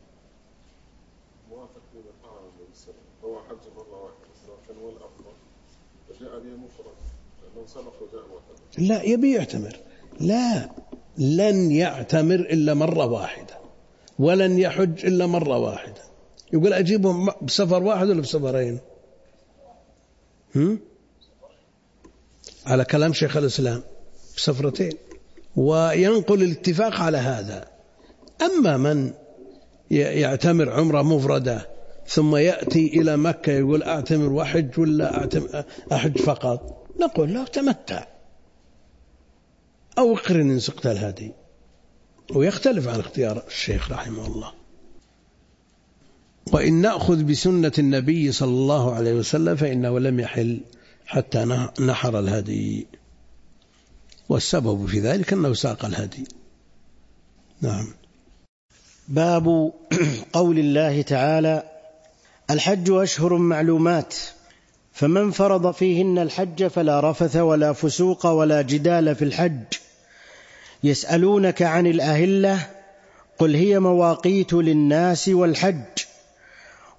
هو حج مرة واحدة كان هو الأفضل، فجاء به مفرد لأنه سبق وجاء معتمر. لا، يبي يعتمر. لا، لن يعتمر إلا مرة واحدة ولن يحج إلا مرة واحدة. يقول: أجيبهم بسفر واحد ولا بسفرين؟ على كلام شيخ الإسلام بسفرتين، وينقل الاتفاق على هذا. أما من يعتمر عمرة مفردة ثم يأتي إلى مكة يقول: أعتمر وحج ولا أحج فقط، نقول له: تمتع أو اقرن إن سقت الهدي. ويختلف عن اختيار الشيخ رحمه الله. وإن نأخذ بسنة النبي صلى الله عليه وسلم فإنه لم يحل حتى نحر الهدي، والسبب في ذلك أنه ساق الهدي. نعم. باب قول الله تعالى: الحج أشهر معلومات، فمن فرض فيهن الحج فلا رفث ولا فسوق ولا جدال في الحج. يسألونك عن الأهلة، قل هي مواقيت للناس والحج،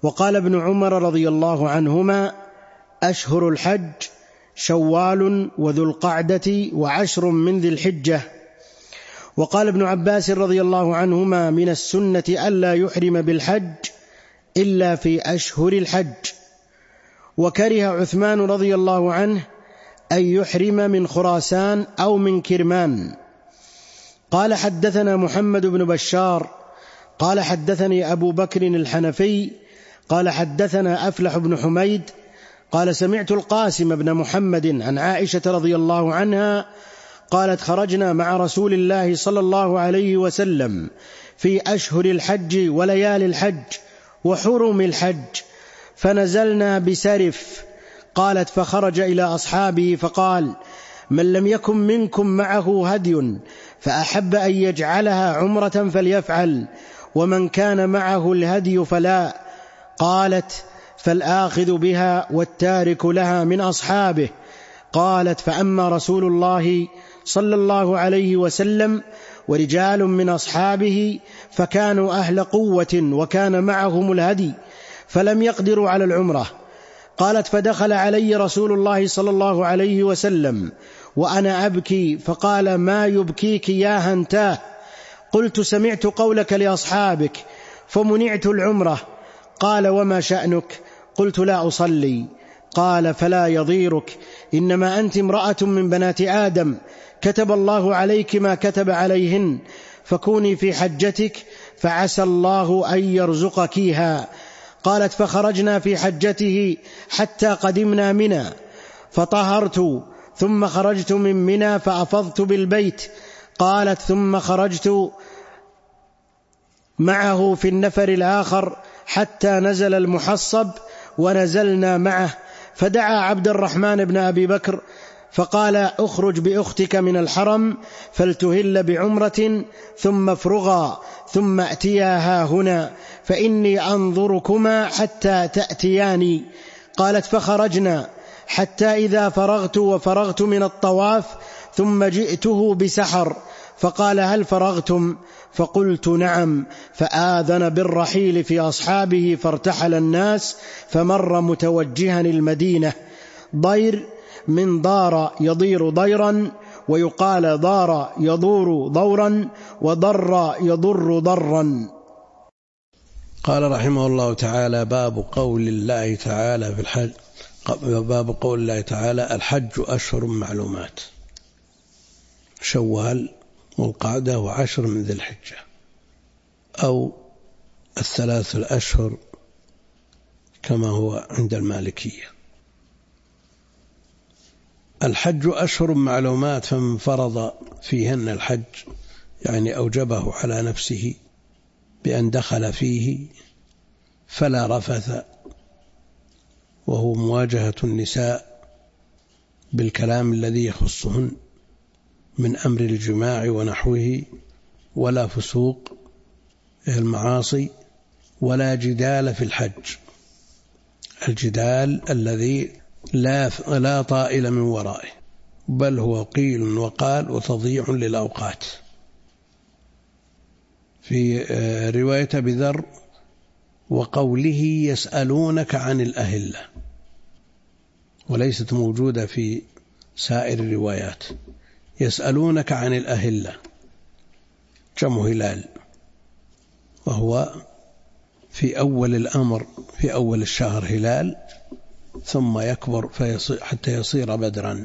وقال ابن عمر رضي الله عنهما: أشهر الحج شوال وذو القعدة و10 من ذي الحجة. وقال ابن عباس رضي الله عنهما: من السنة ألا يحرم بالحج إلا في أشهر الحج. وكره عثمان رضي الله عنه أن يحرم من خراسان أو من كرمان. قال: حدثنا محمد بن بشار قال: حدثني أبو بكر الحنفي قال: حدثنا أفلح بن حميد قال: سمعت القاسم بن محمد عن عائشة رضي الله عنها قالت: خرجنا مع رسول الله صلى الله عليه وسلم في أشهر الحج وليالي الحج وحرم الحج، فنزلنا بسرف. قالت: فخرج إلى أصحابه فقال: من لم يكن منكم معه هدي فأحب أن يجعلها عمرة فليفعل، ومن كان معه الهدي فلا. قالت: فالآخذ بها والتارك لها من أصحابه. قالت: فأما رسول الله صلى الله عليه وسلم ورجال من أصحابه فكانوا أهل قوة وكان معهم الهدي فلم يقدروا على العمرة. قالت: فدخل علي رسول الله صلى الله عليه وسلم وأنا أبكي فقال: ما يبكيك يا هنتاه؟ قلت: سمعت قولك لأصحابك فمنعت العمرة. قال: وما شأنك؟ قلت: لا أصلي. قال: فلا يضيرك، إنما أنت امرأة من بنات آدم، كتب الله عليك ما كتب عليهن، فكوني في حجتك فعسى الله أن يرزقكيها. قالت: فخرجنا في حجته حتى قدمنا منى فطهرت، ثم خرجت من منى فأفضت بالبيت. قالت: ثم خرجت معه في النفر الآخر حتى نزل المحصب ونزلنا معه، فدعا عبد الرحمن بن أبي بكر فقال: أخرج بأختك من الحرم فلتهل بعمرة ثم افرغا ثم أتياها هنا فإني أنظركما حتى تأتياني. قالت: فخرجنا حتى إذا فرغت من الطواف ثم جئته بسحر فقال: هل فرغتم؟ فقلت: نعم. فآذن بالرحيل في أصحابه فارتحل الناس، فمر متوجها المدينة. ضير من ضار يضير ضيرا، ويقال ضار يضور ضورا، وضر يضر ضرا. قال رحمه الله تعالى: باب قول الله تعالى في الحج. باب قول الله تعالى: الحج أشهر معلومات، شوال والقعدة و10 من ذي الحجة، أو 3 الأشهر كما هو عند المالكية. الحج أشهر معلومات، فمن فرض فيهن الحج يعني أوجبه على نفسه بأن دخل فيه فلا رفث، وهو مواجهة النساء بالكلام الذي يخصهن من أمر الجماع ونحوه، ولا فسوق المعاصي، ولا جدال في الحج، الجدال الذي لا طائل من ورائه، بل هو قيل وقال وتضييع للأوقات. في رواية بذر: وقوله يسألونك عن الأهلة، وليست موجودة في سائر الروايات. يسألونك عن الأهلة جمع هلال، وهو في أول الأمر في أول الشهر هلال، ثم يكبر حتى يصير بدرا.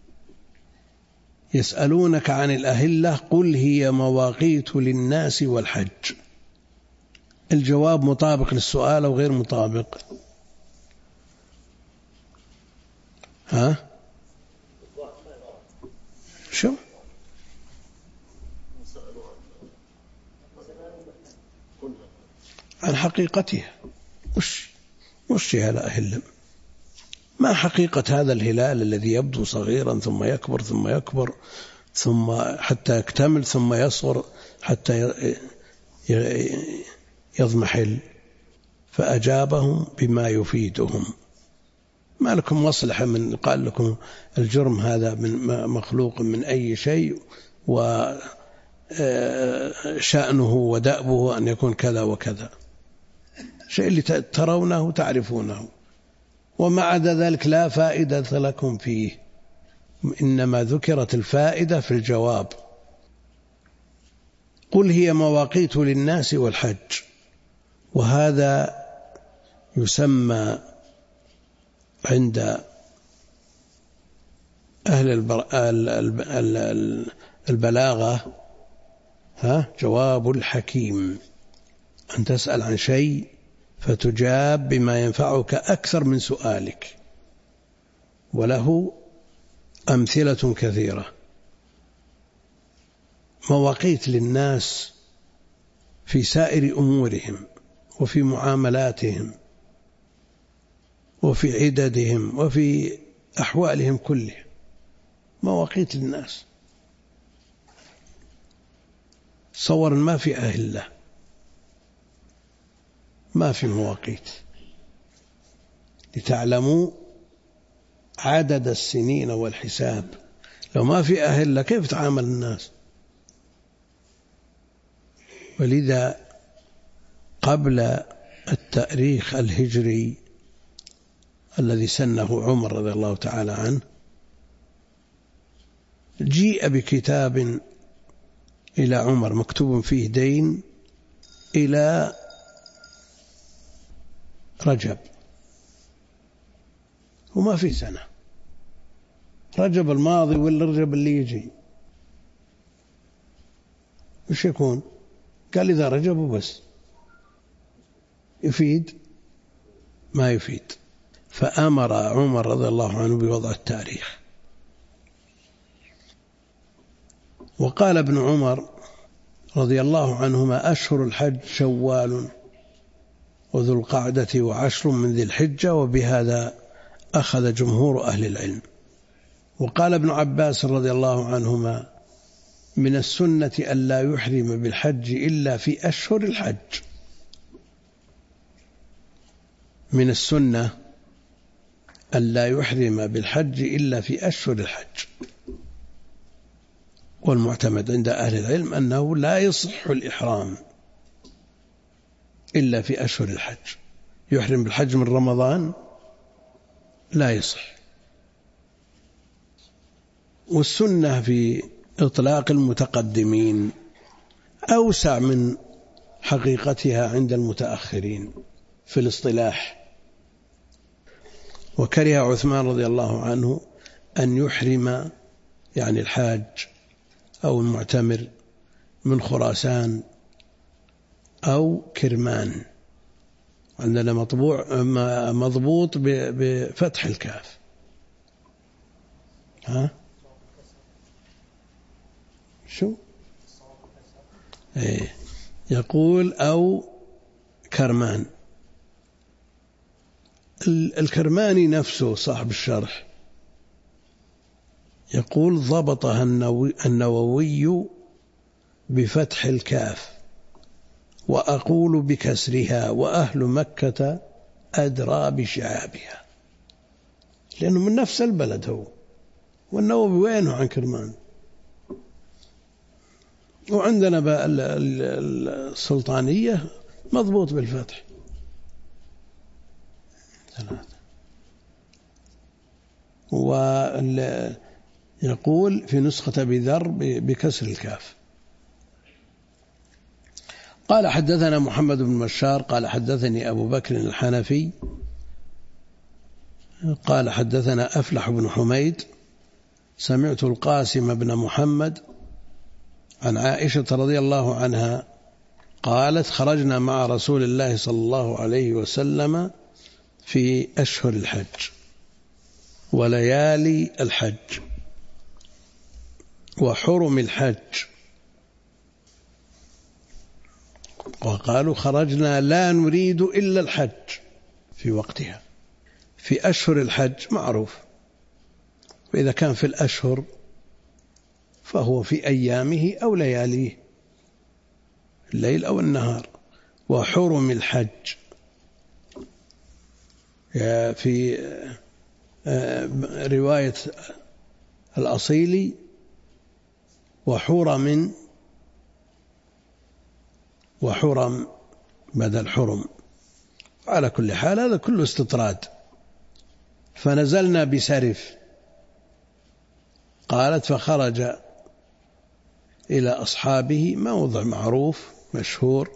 يسألونك عن الأهلة قل هي مواقيت للناس والحج. الجواب مطابق للسؤال أو غير مطابق؟ شو عن حقيقتها؟ وش هي الأهلة؟ ما حقيقة هذا الهلال الذي يبدو صغيرا ثم يكبر ثم يكبر ثم حتى يكتمل ثم يصغر حتى يضمحل؟ فأجابهم بما يفيدهم. ما لكم مصلحة من قال لكم الجرم هذا من مخلوق من أي شيء، وشأنه ودأبه أن يكون كذا وكذا. شيء اللي ترونه تعرفونه، وما عدا ذلك لا فائدة لكم فيه، إنما ذكرت الفائدة في الجواب. قل هي مواقيت للناس والحج، وهذا يسمى عند أهل البلاغة جواب الحكيم، أن تسأل عن شيء فتجاب بما ينفعك أكثر من سؤالك، وله أمثلة كثيرة. مواقيت للناس في سائر أمورهم وفي معاملاتهم وفي عددهم وفي أحوالهم كلها، مواقيت للناس. صور ما في أهلة، ما في مواقيت، لتعلموا عدد السنين والحساب. لو ما في أهلة كيف تعامل الناس؟ ولذا قبل التاريخ الهجري الذي سنه عمر رضي الله تعالى عنه، جيء بكتاب إلى عمر مكتوب فيه دين إلى رجب، وما في سنة، رجب الماضي ولا رجب اللي يجي، وش يكون؟ قال إذا رجب وبس. يفيد؟ ما يفيد. فأمر عمر رضي الله عنه بوضع التاريخ. وقال ابن عمر رضي الله عنهما: أشهر الحج شوال وذو القعدة وعشر من ذي الحجة، وبهذا أخذ جمهور أهل العلم. وقال ابن عباس رضي الله عنهما: من السنة ألا يحرم بالحج إلا في أشهر الحج. من السنة ألا يحرم بالحج إلا في أشهر الحج. والمعتمد عند أهل العلم أنه لا يصح الإحرام إلا في أشهر الحج. يحرم بالحج من رمضان لا يصح. والسنة في إطلاق المتقدمين أوسع من حقيقتها عند المتأخرين في الاصطلاح. وكره عثمان رضي الله عنه أن يحرم يعني الحاج أو المعتمر من خراسان أو كرمان. عندنا مضبوط بفتح الكاف. ها شو يقول أو كرمان. الكرماني نفسه صاحب الشرح يقول: ضبطها النووي بفتح الكاف، وأقول بكسرها، وأهل مكة أدرى بشعابها، لأنه من نفس البلد هو. والنووي وينه عن كرمان؟ وعندنا بقى السلطانية مضبوط بالفتح. ويقول في نسخة أبي ذر بكسر الكاف. قال: حدثنا محمد بن بشار قال حدثني أبو بكر الحنفي قال حدثنا أفلح بن حميد سمعت القاسم بن محمد عن عائشة رضي الله عنها قالت: خرجنا مع رسول الله صلى الله عليه وسلم في أشهر الحج وليالي الحج وحرم الحج. وقالوا: خرجنا لا نريد إلا الحج في وقتها. في أشهر الحج معروف، وإذا كان في الأشهر فهو في أيامه أو لياليه، الليل أو النهار. وحرم الحج في رواية الأصيلي وحرم بدل حرم. على كل حال هذا كله استطراد. فنزلنا بسرف. قالت فخرج إلى أصحابه، موضع معروف مشهور.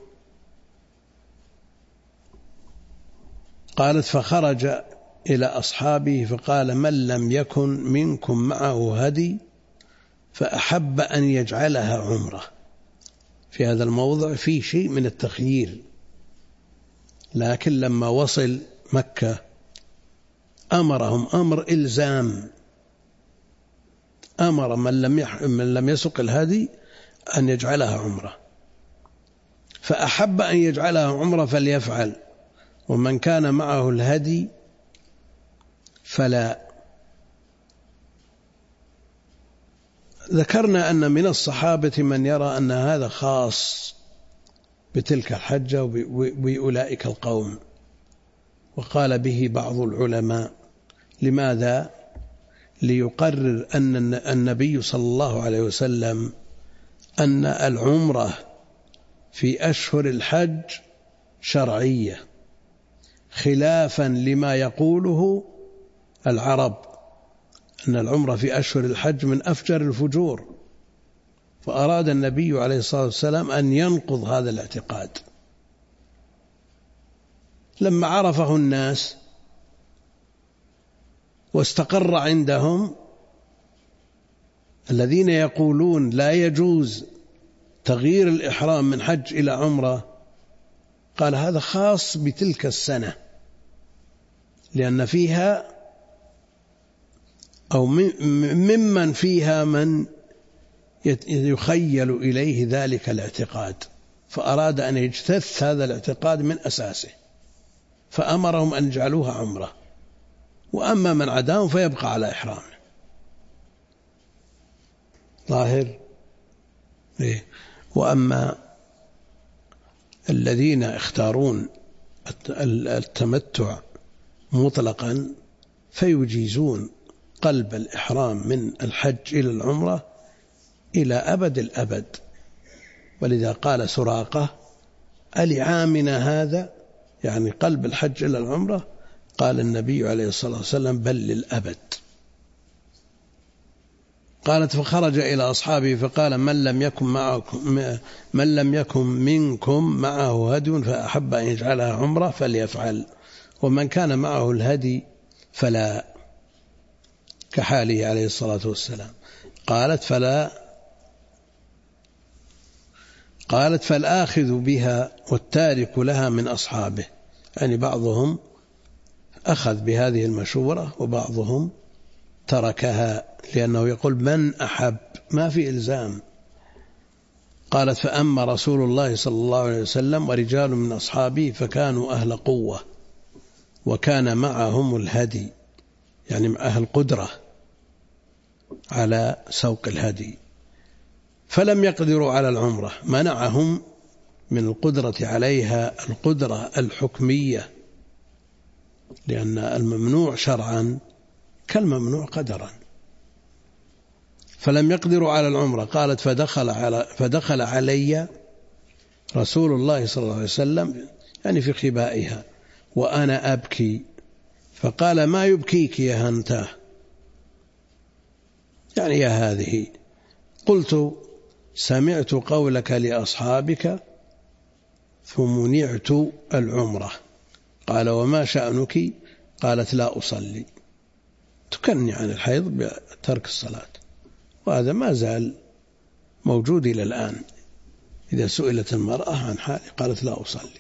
قالت فخرج إلى أصحابه فقال من لم يكن منكم معه هدي فأحب أن يجعلها عمرة. في هذا الموضع فيه شيء من التخيير، لكن لما وصل مكة أمرهم أمر إلزام، أمر من لم يسق الهدي أن يجعلها عمرة، فأحب أن يجعلها عمرة فليفعل، ومن كان معه الهدي فلا. ذكرنا أن من الصحابة من يرى أن هذا خاص بتلك الحجة وبأولئك القوم، وقال به بعض العلماء. لماذا؟ ليقرر أن النبي صلى الله عليه وسلم أن العمرة في أشهر الحج شرعية، خلافا لما يقوله العرب أن العمرة في أشهر الحج من أفجر الفجور. فأراد النبي عليه الصلاة والسلام أن ينقض هذا الاعتقاد. لما عرفه الناس واستقر عندهم الذين يقولون لا يجوز تغيير الإحرام من حج إلى عمرة، قال هذا خاص بتلك السنة، لأن فيها أو ممن فيها من يخيل إليه ذلك الاعتقاد، فأراد أن يجتث هذا الاعتقاد من أساسه، فأمرهم أن يجعلوها عمرة، وأما من عداهم فيبقى على إحرامه. ظاهر. وأما الذين اختارون التمتع مطلقا فيجيزون قلب الإحرام من الحج إلى العمرة إلى أبد الأبد. ولذا قال سراقة ألعامنا هذا، يعني قلب الحج إلى العمرة، قال النبي عليه الصلاة والسلام بل للأبد. قالت فخرج إلى أصحابه فقال من لم يكن منكم معه هدي فأحب أن يجعلها عمرة فليفعل، ومن كان معه الهدي فلا، كحاله عليه الصلاة والسلام. قالت فالآخذ بها والتارك لها من أصحابه، يعني بعضهم أخذ بهذه المشورة وبعضهم تركها، لأنه يقول من أحب، ما في إلزام. قالت فأما رسول الله صلى الله عليه وسلم ورجال من أصحابه فكانوا أهل قوة وكان معهم الهدي، يعني أهل قدرة على سوق الهدي، فلم يقدروا على العمرة، منعهم من القدرة عليها القدرة الحكمية، لأن الممنوع شرعا كالممنوع قدرا. فلم يقدروا على العمرة. قالت فدخل علي رسول الله صلى الله عليه وسلم، يعني في خبائها، وأنا أبكي، فقال ما يبكيك يا هنتاه، يعني يا هذه. قلت سمعت قولك لأصحابك فمنعت العمرة. قال وما شأنك؟ قالت لا أصلي، تكني عن الحيض بترك الصلاة، وهذا ما زال موجود إلى الآن. إذا سئلت المرأة عن حالي قالت لا أصلي.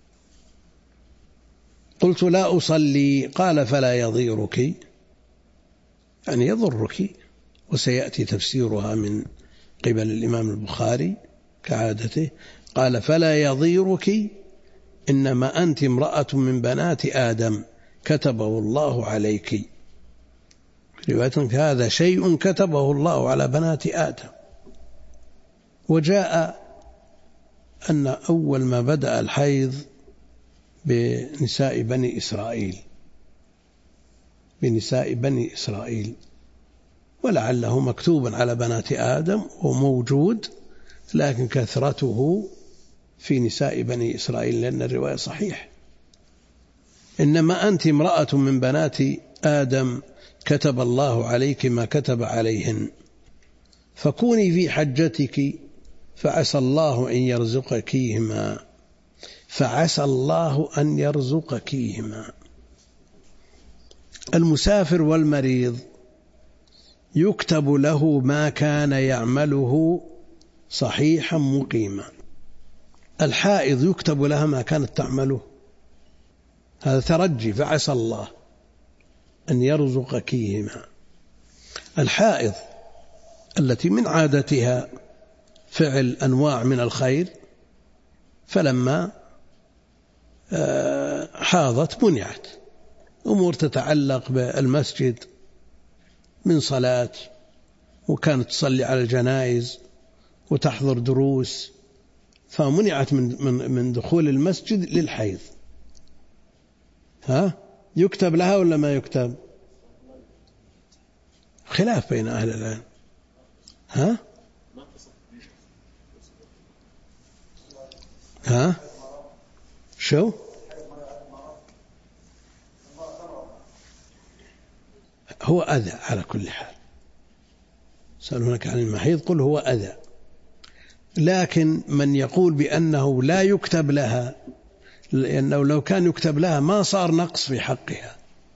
قلت لا أصلي. قال فلا يضيرك، يعني يضرك، وسيأتي تفسيرها من قبل الإمام البخاري كعادته. قال فلا يضيرك، إنما أنت امرأة من بنات آدم كتبه الله عليك. رواية هذا شيء كتبه الله على بنات آدم. وجاء أن أول ما بدأ الحيض بنساء بني إسرائيل، ولعله مكتوبا على بنات آدم وموجود، لكن كثرته في نساء بني إسرائيل، لأن الرواية صحيح. إنما أنت امرأة من بنات آدم كتب الله عليك ما كتب عليهن، فكوني في حجتك فعسى الله أن يرزقكيهما، فعسى الله أن يرزقكيهما. المسافر والمريض يكتب له ما كان يعمله صحيحا مقيما، الحائض يكتب لها ما كانت تعمله، هذا ترجي، فعسى الله أن يرزقكيهما. الحائض التي من عادتها فعل أنواع من الخير، فلما حاضت منعت، أمور تتعلق بالمسجد من صلاة، وكانت تصلي على الجنائز وتحضر دروس، فمنعت من دخول المسجد للحيض. يكتب لها ولا ما يكتب؟ خلاف بين أهل العلم. شو هو أذى على كل حال. سألونك عن المحيض قل هو أذى، لكن من يقول بأنه لا يكتب لها، لأنه لو كان يكتب لها ما صار نقص في حقها،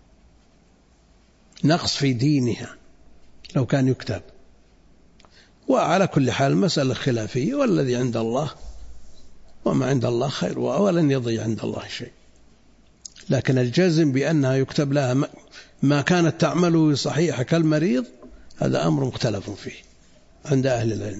نقص في دينها لو كان يكتب. وعلى كل حال المسألة خلافية، والذي عند الله وما عند الله خير، ولن يضيع عند الله شيء. لكن الجزم بأنها يكتب لها ما كانت تعمله صحيحة كالمريض، هذا أمر مختلف فيه عند أهل العلم.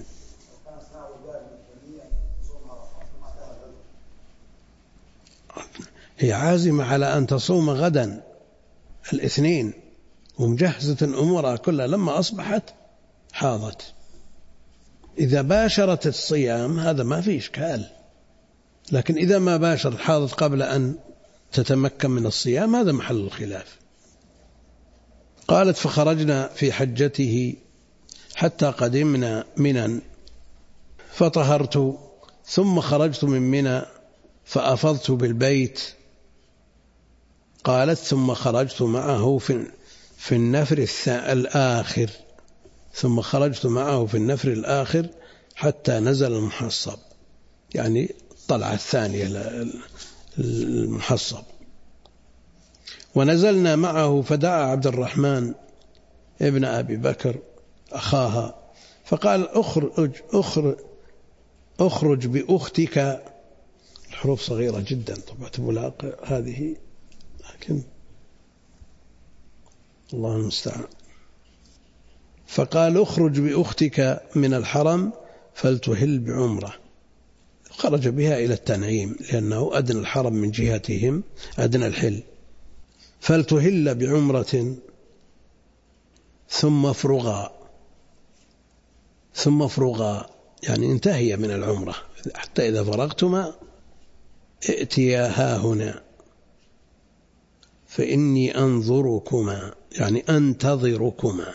هي عازمة على أن تصوم غدا الاثنين ومجهزة أمورها كلها، لما أصبحت حاضت. إذا باشرت الصيام هذا ما فيه إشكال، لكن إذا ما باشرت حاضت قبل أن تتمكن من الصيام هذا محل الخلاف. قالت فخرجنا في حجته حتى قدمنا منى فطهرت، ثم خرجت من منى فأفضت بالبيت. قالت ثم خرجت معه في النفر الآخر، ثم خرجت معه في النفر الآخر حتى نزل المحصب، يعني الطلعة الثانية المحصب. ونزلنا معه فدعا عبد الرحمن ابن أبي بكر أخاها فقال أخرج بأختك. الحروف صغيرة جدا طبعا بلاق هذه، لكن الله المستعان. فقال أخرج بأختك من الحرم فلتهل بعمرة. خرج بها إلى التنعيم لأنه أدنى الحرم من جهتهم، أدنى الحل. فلتهل بعمرة ثم فرغا يعني انتهي من العمرة، حتى إذا فرغتما ائتيا ها هنا فإني أنظركما، يعني أنتظركما.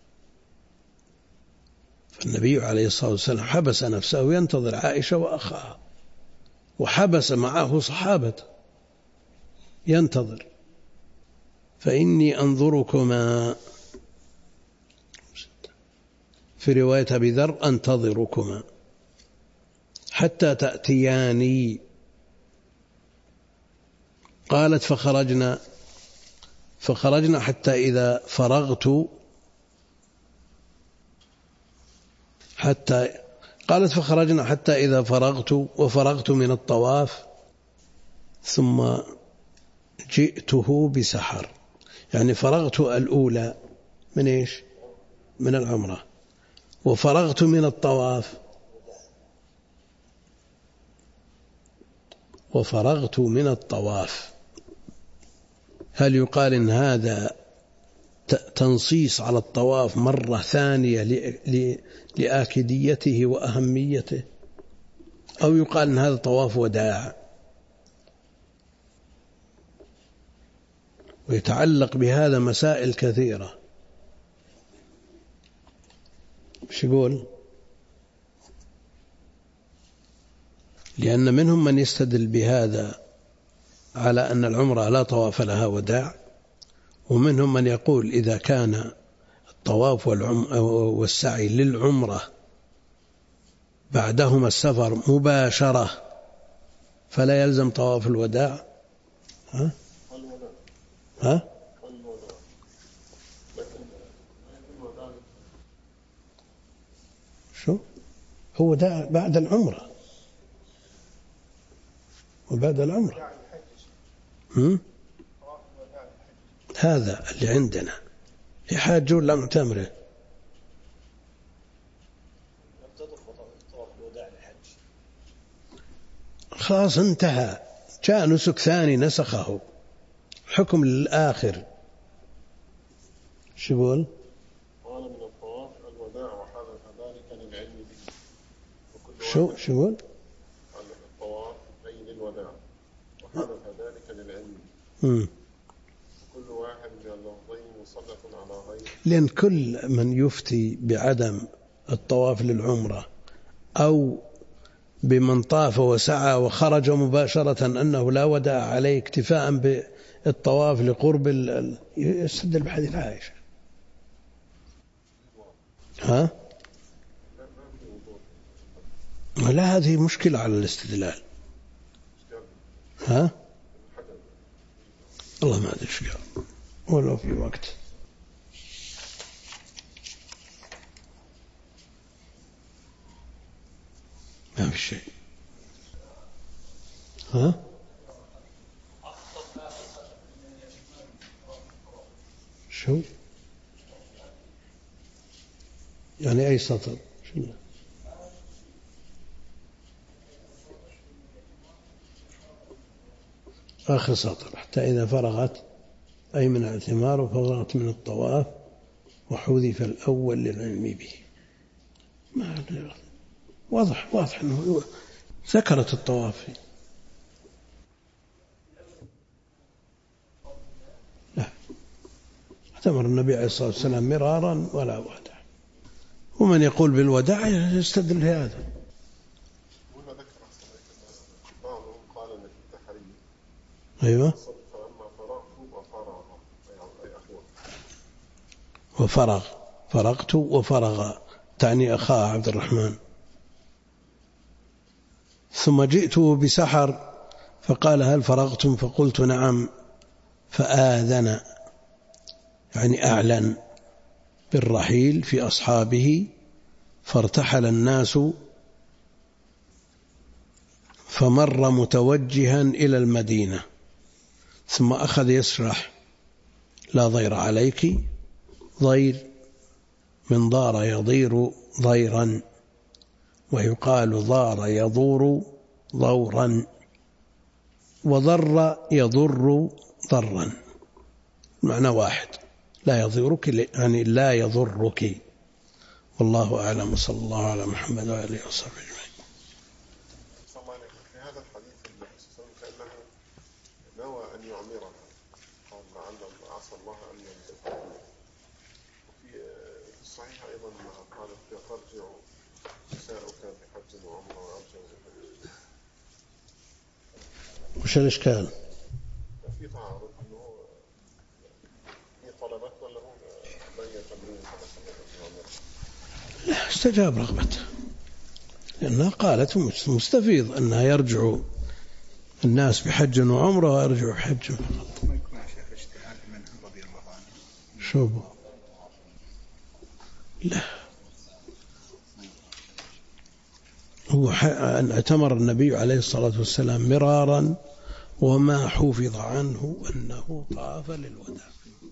فالنبي عليه الصلاة والسلام حبس نفسه ينتظر عائشة وأخاها، وحبس معه صحابة ينتظر. فإني أنظركما، في رواية أبي ذر أنتظركما حتى تأتياني. قالت فخرجنا حتى إذا فرغت وفرغت من الطواف ثم جئته بسحر، يعني فرغت الأولى من إيش؟ من العمرة، وفرغت من الطواف. هل يقال إن هذا تنصيص على الطواف مرة ثانية لآكديته وأهميته، أو يقال إن هذا طواف وداع؟ ويتعلق بهذا مسائل كثيرة. ايش يقول؟ لأن منهم من يستدل بهذا على أن العمرة لا طواف لها وداع، ومنهم من يقول إذا كان الطواف والسعي للعمرة بعدهما السفر مباشرة فلا يلزم طواف الوداع. شو هو ده بعد العمرة وبعد العمرة هذا اللي عندنا يحاجون لا معتمره. خلاص انتهى، جاء نسك ثاني نسخه حكم للآخر. شو يقول؟ قال من الطواف الوداع وحدث ذلك للعلم به. شو يقول؟ الطواف أي للوداع وحدث ذلك للعلم به. كل واحد من اللفظين مسلط على غيره، لأن كل من يفتي بعدم الطواف للعمرة أو بمن طاف وسعى وخرج مباشرة أنه لا وداع عليه اكتفاء بالطواف لقرب يستدل بحديث عائشة. لا هذه مشكلة على الاستدلال. الله ما أدري إيش قال ولا في وقت. ما في شيء. شو يعني أي سطر؟ شو آخر سطر، حتى إذا فرغت أي من الاعتمار وفرغت من الطواف وحذف الأول للعلم به. ما واضح أنه ذكرت الطواف. لا اعتمر النبي عليه الصلاة والسلام مرارا ولا وداع. ومن يقول بالوداع يستدل هذا. أيوة. فرغت وفرغ تعني أخاه عبد الرحمن. ثم جئته بسحر فقال هل فرغتم؟ فقلت نعم، فآذن يعني أعلن بالرحيل في أصحابه، فارتحل الناس فمر متوجها إلى المدينة، ثم أخذ يسرح لا ضير عليك، ضير من ضار يضير ضيرا، ويقال ضار يضور ضورا، وضر يضر ضرا، معنى واحد، لا يضرك يعني لا يضرك. والله أعلم، صلى الله على محمد وآله وصحبه أجمعين. في هذا الحديث النبي صلى الله عليه وسلم كأنه نوى أن يعمرها، قال لعل عسى الله أن يمسكه. وفي الصحيح أيضا قال ترجع نساؤك بحج وعمرة وأرجع بحج. وش الإشكال؟ في تعارض أنه هي طلبت ولا هو بين تمرين لا استجاب رغبته، لأنها قالت مستفيض أنها يرجع الناس بحج وعمرة ويرجع بحج فقط. ما يكون شيخ اجتهاد من رضي الله عنه. شو لا هو أن اعتمر النبي عليه الصلاة والسلام مرارا وما حفظ عنه أنه طاف للوداع.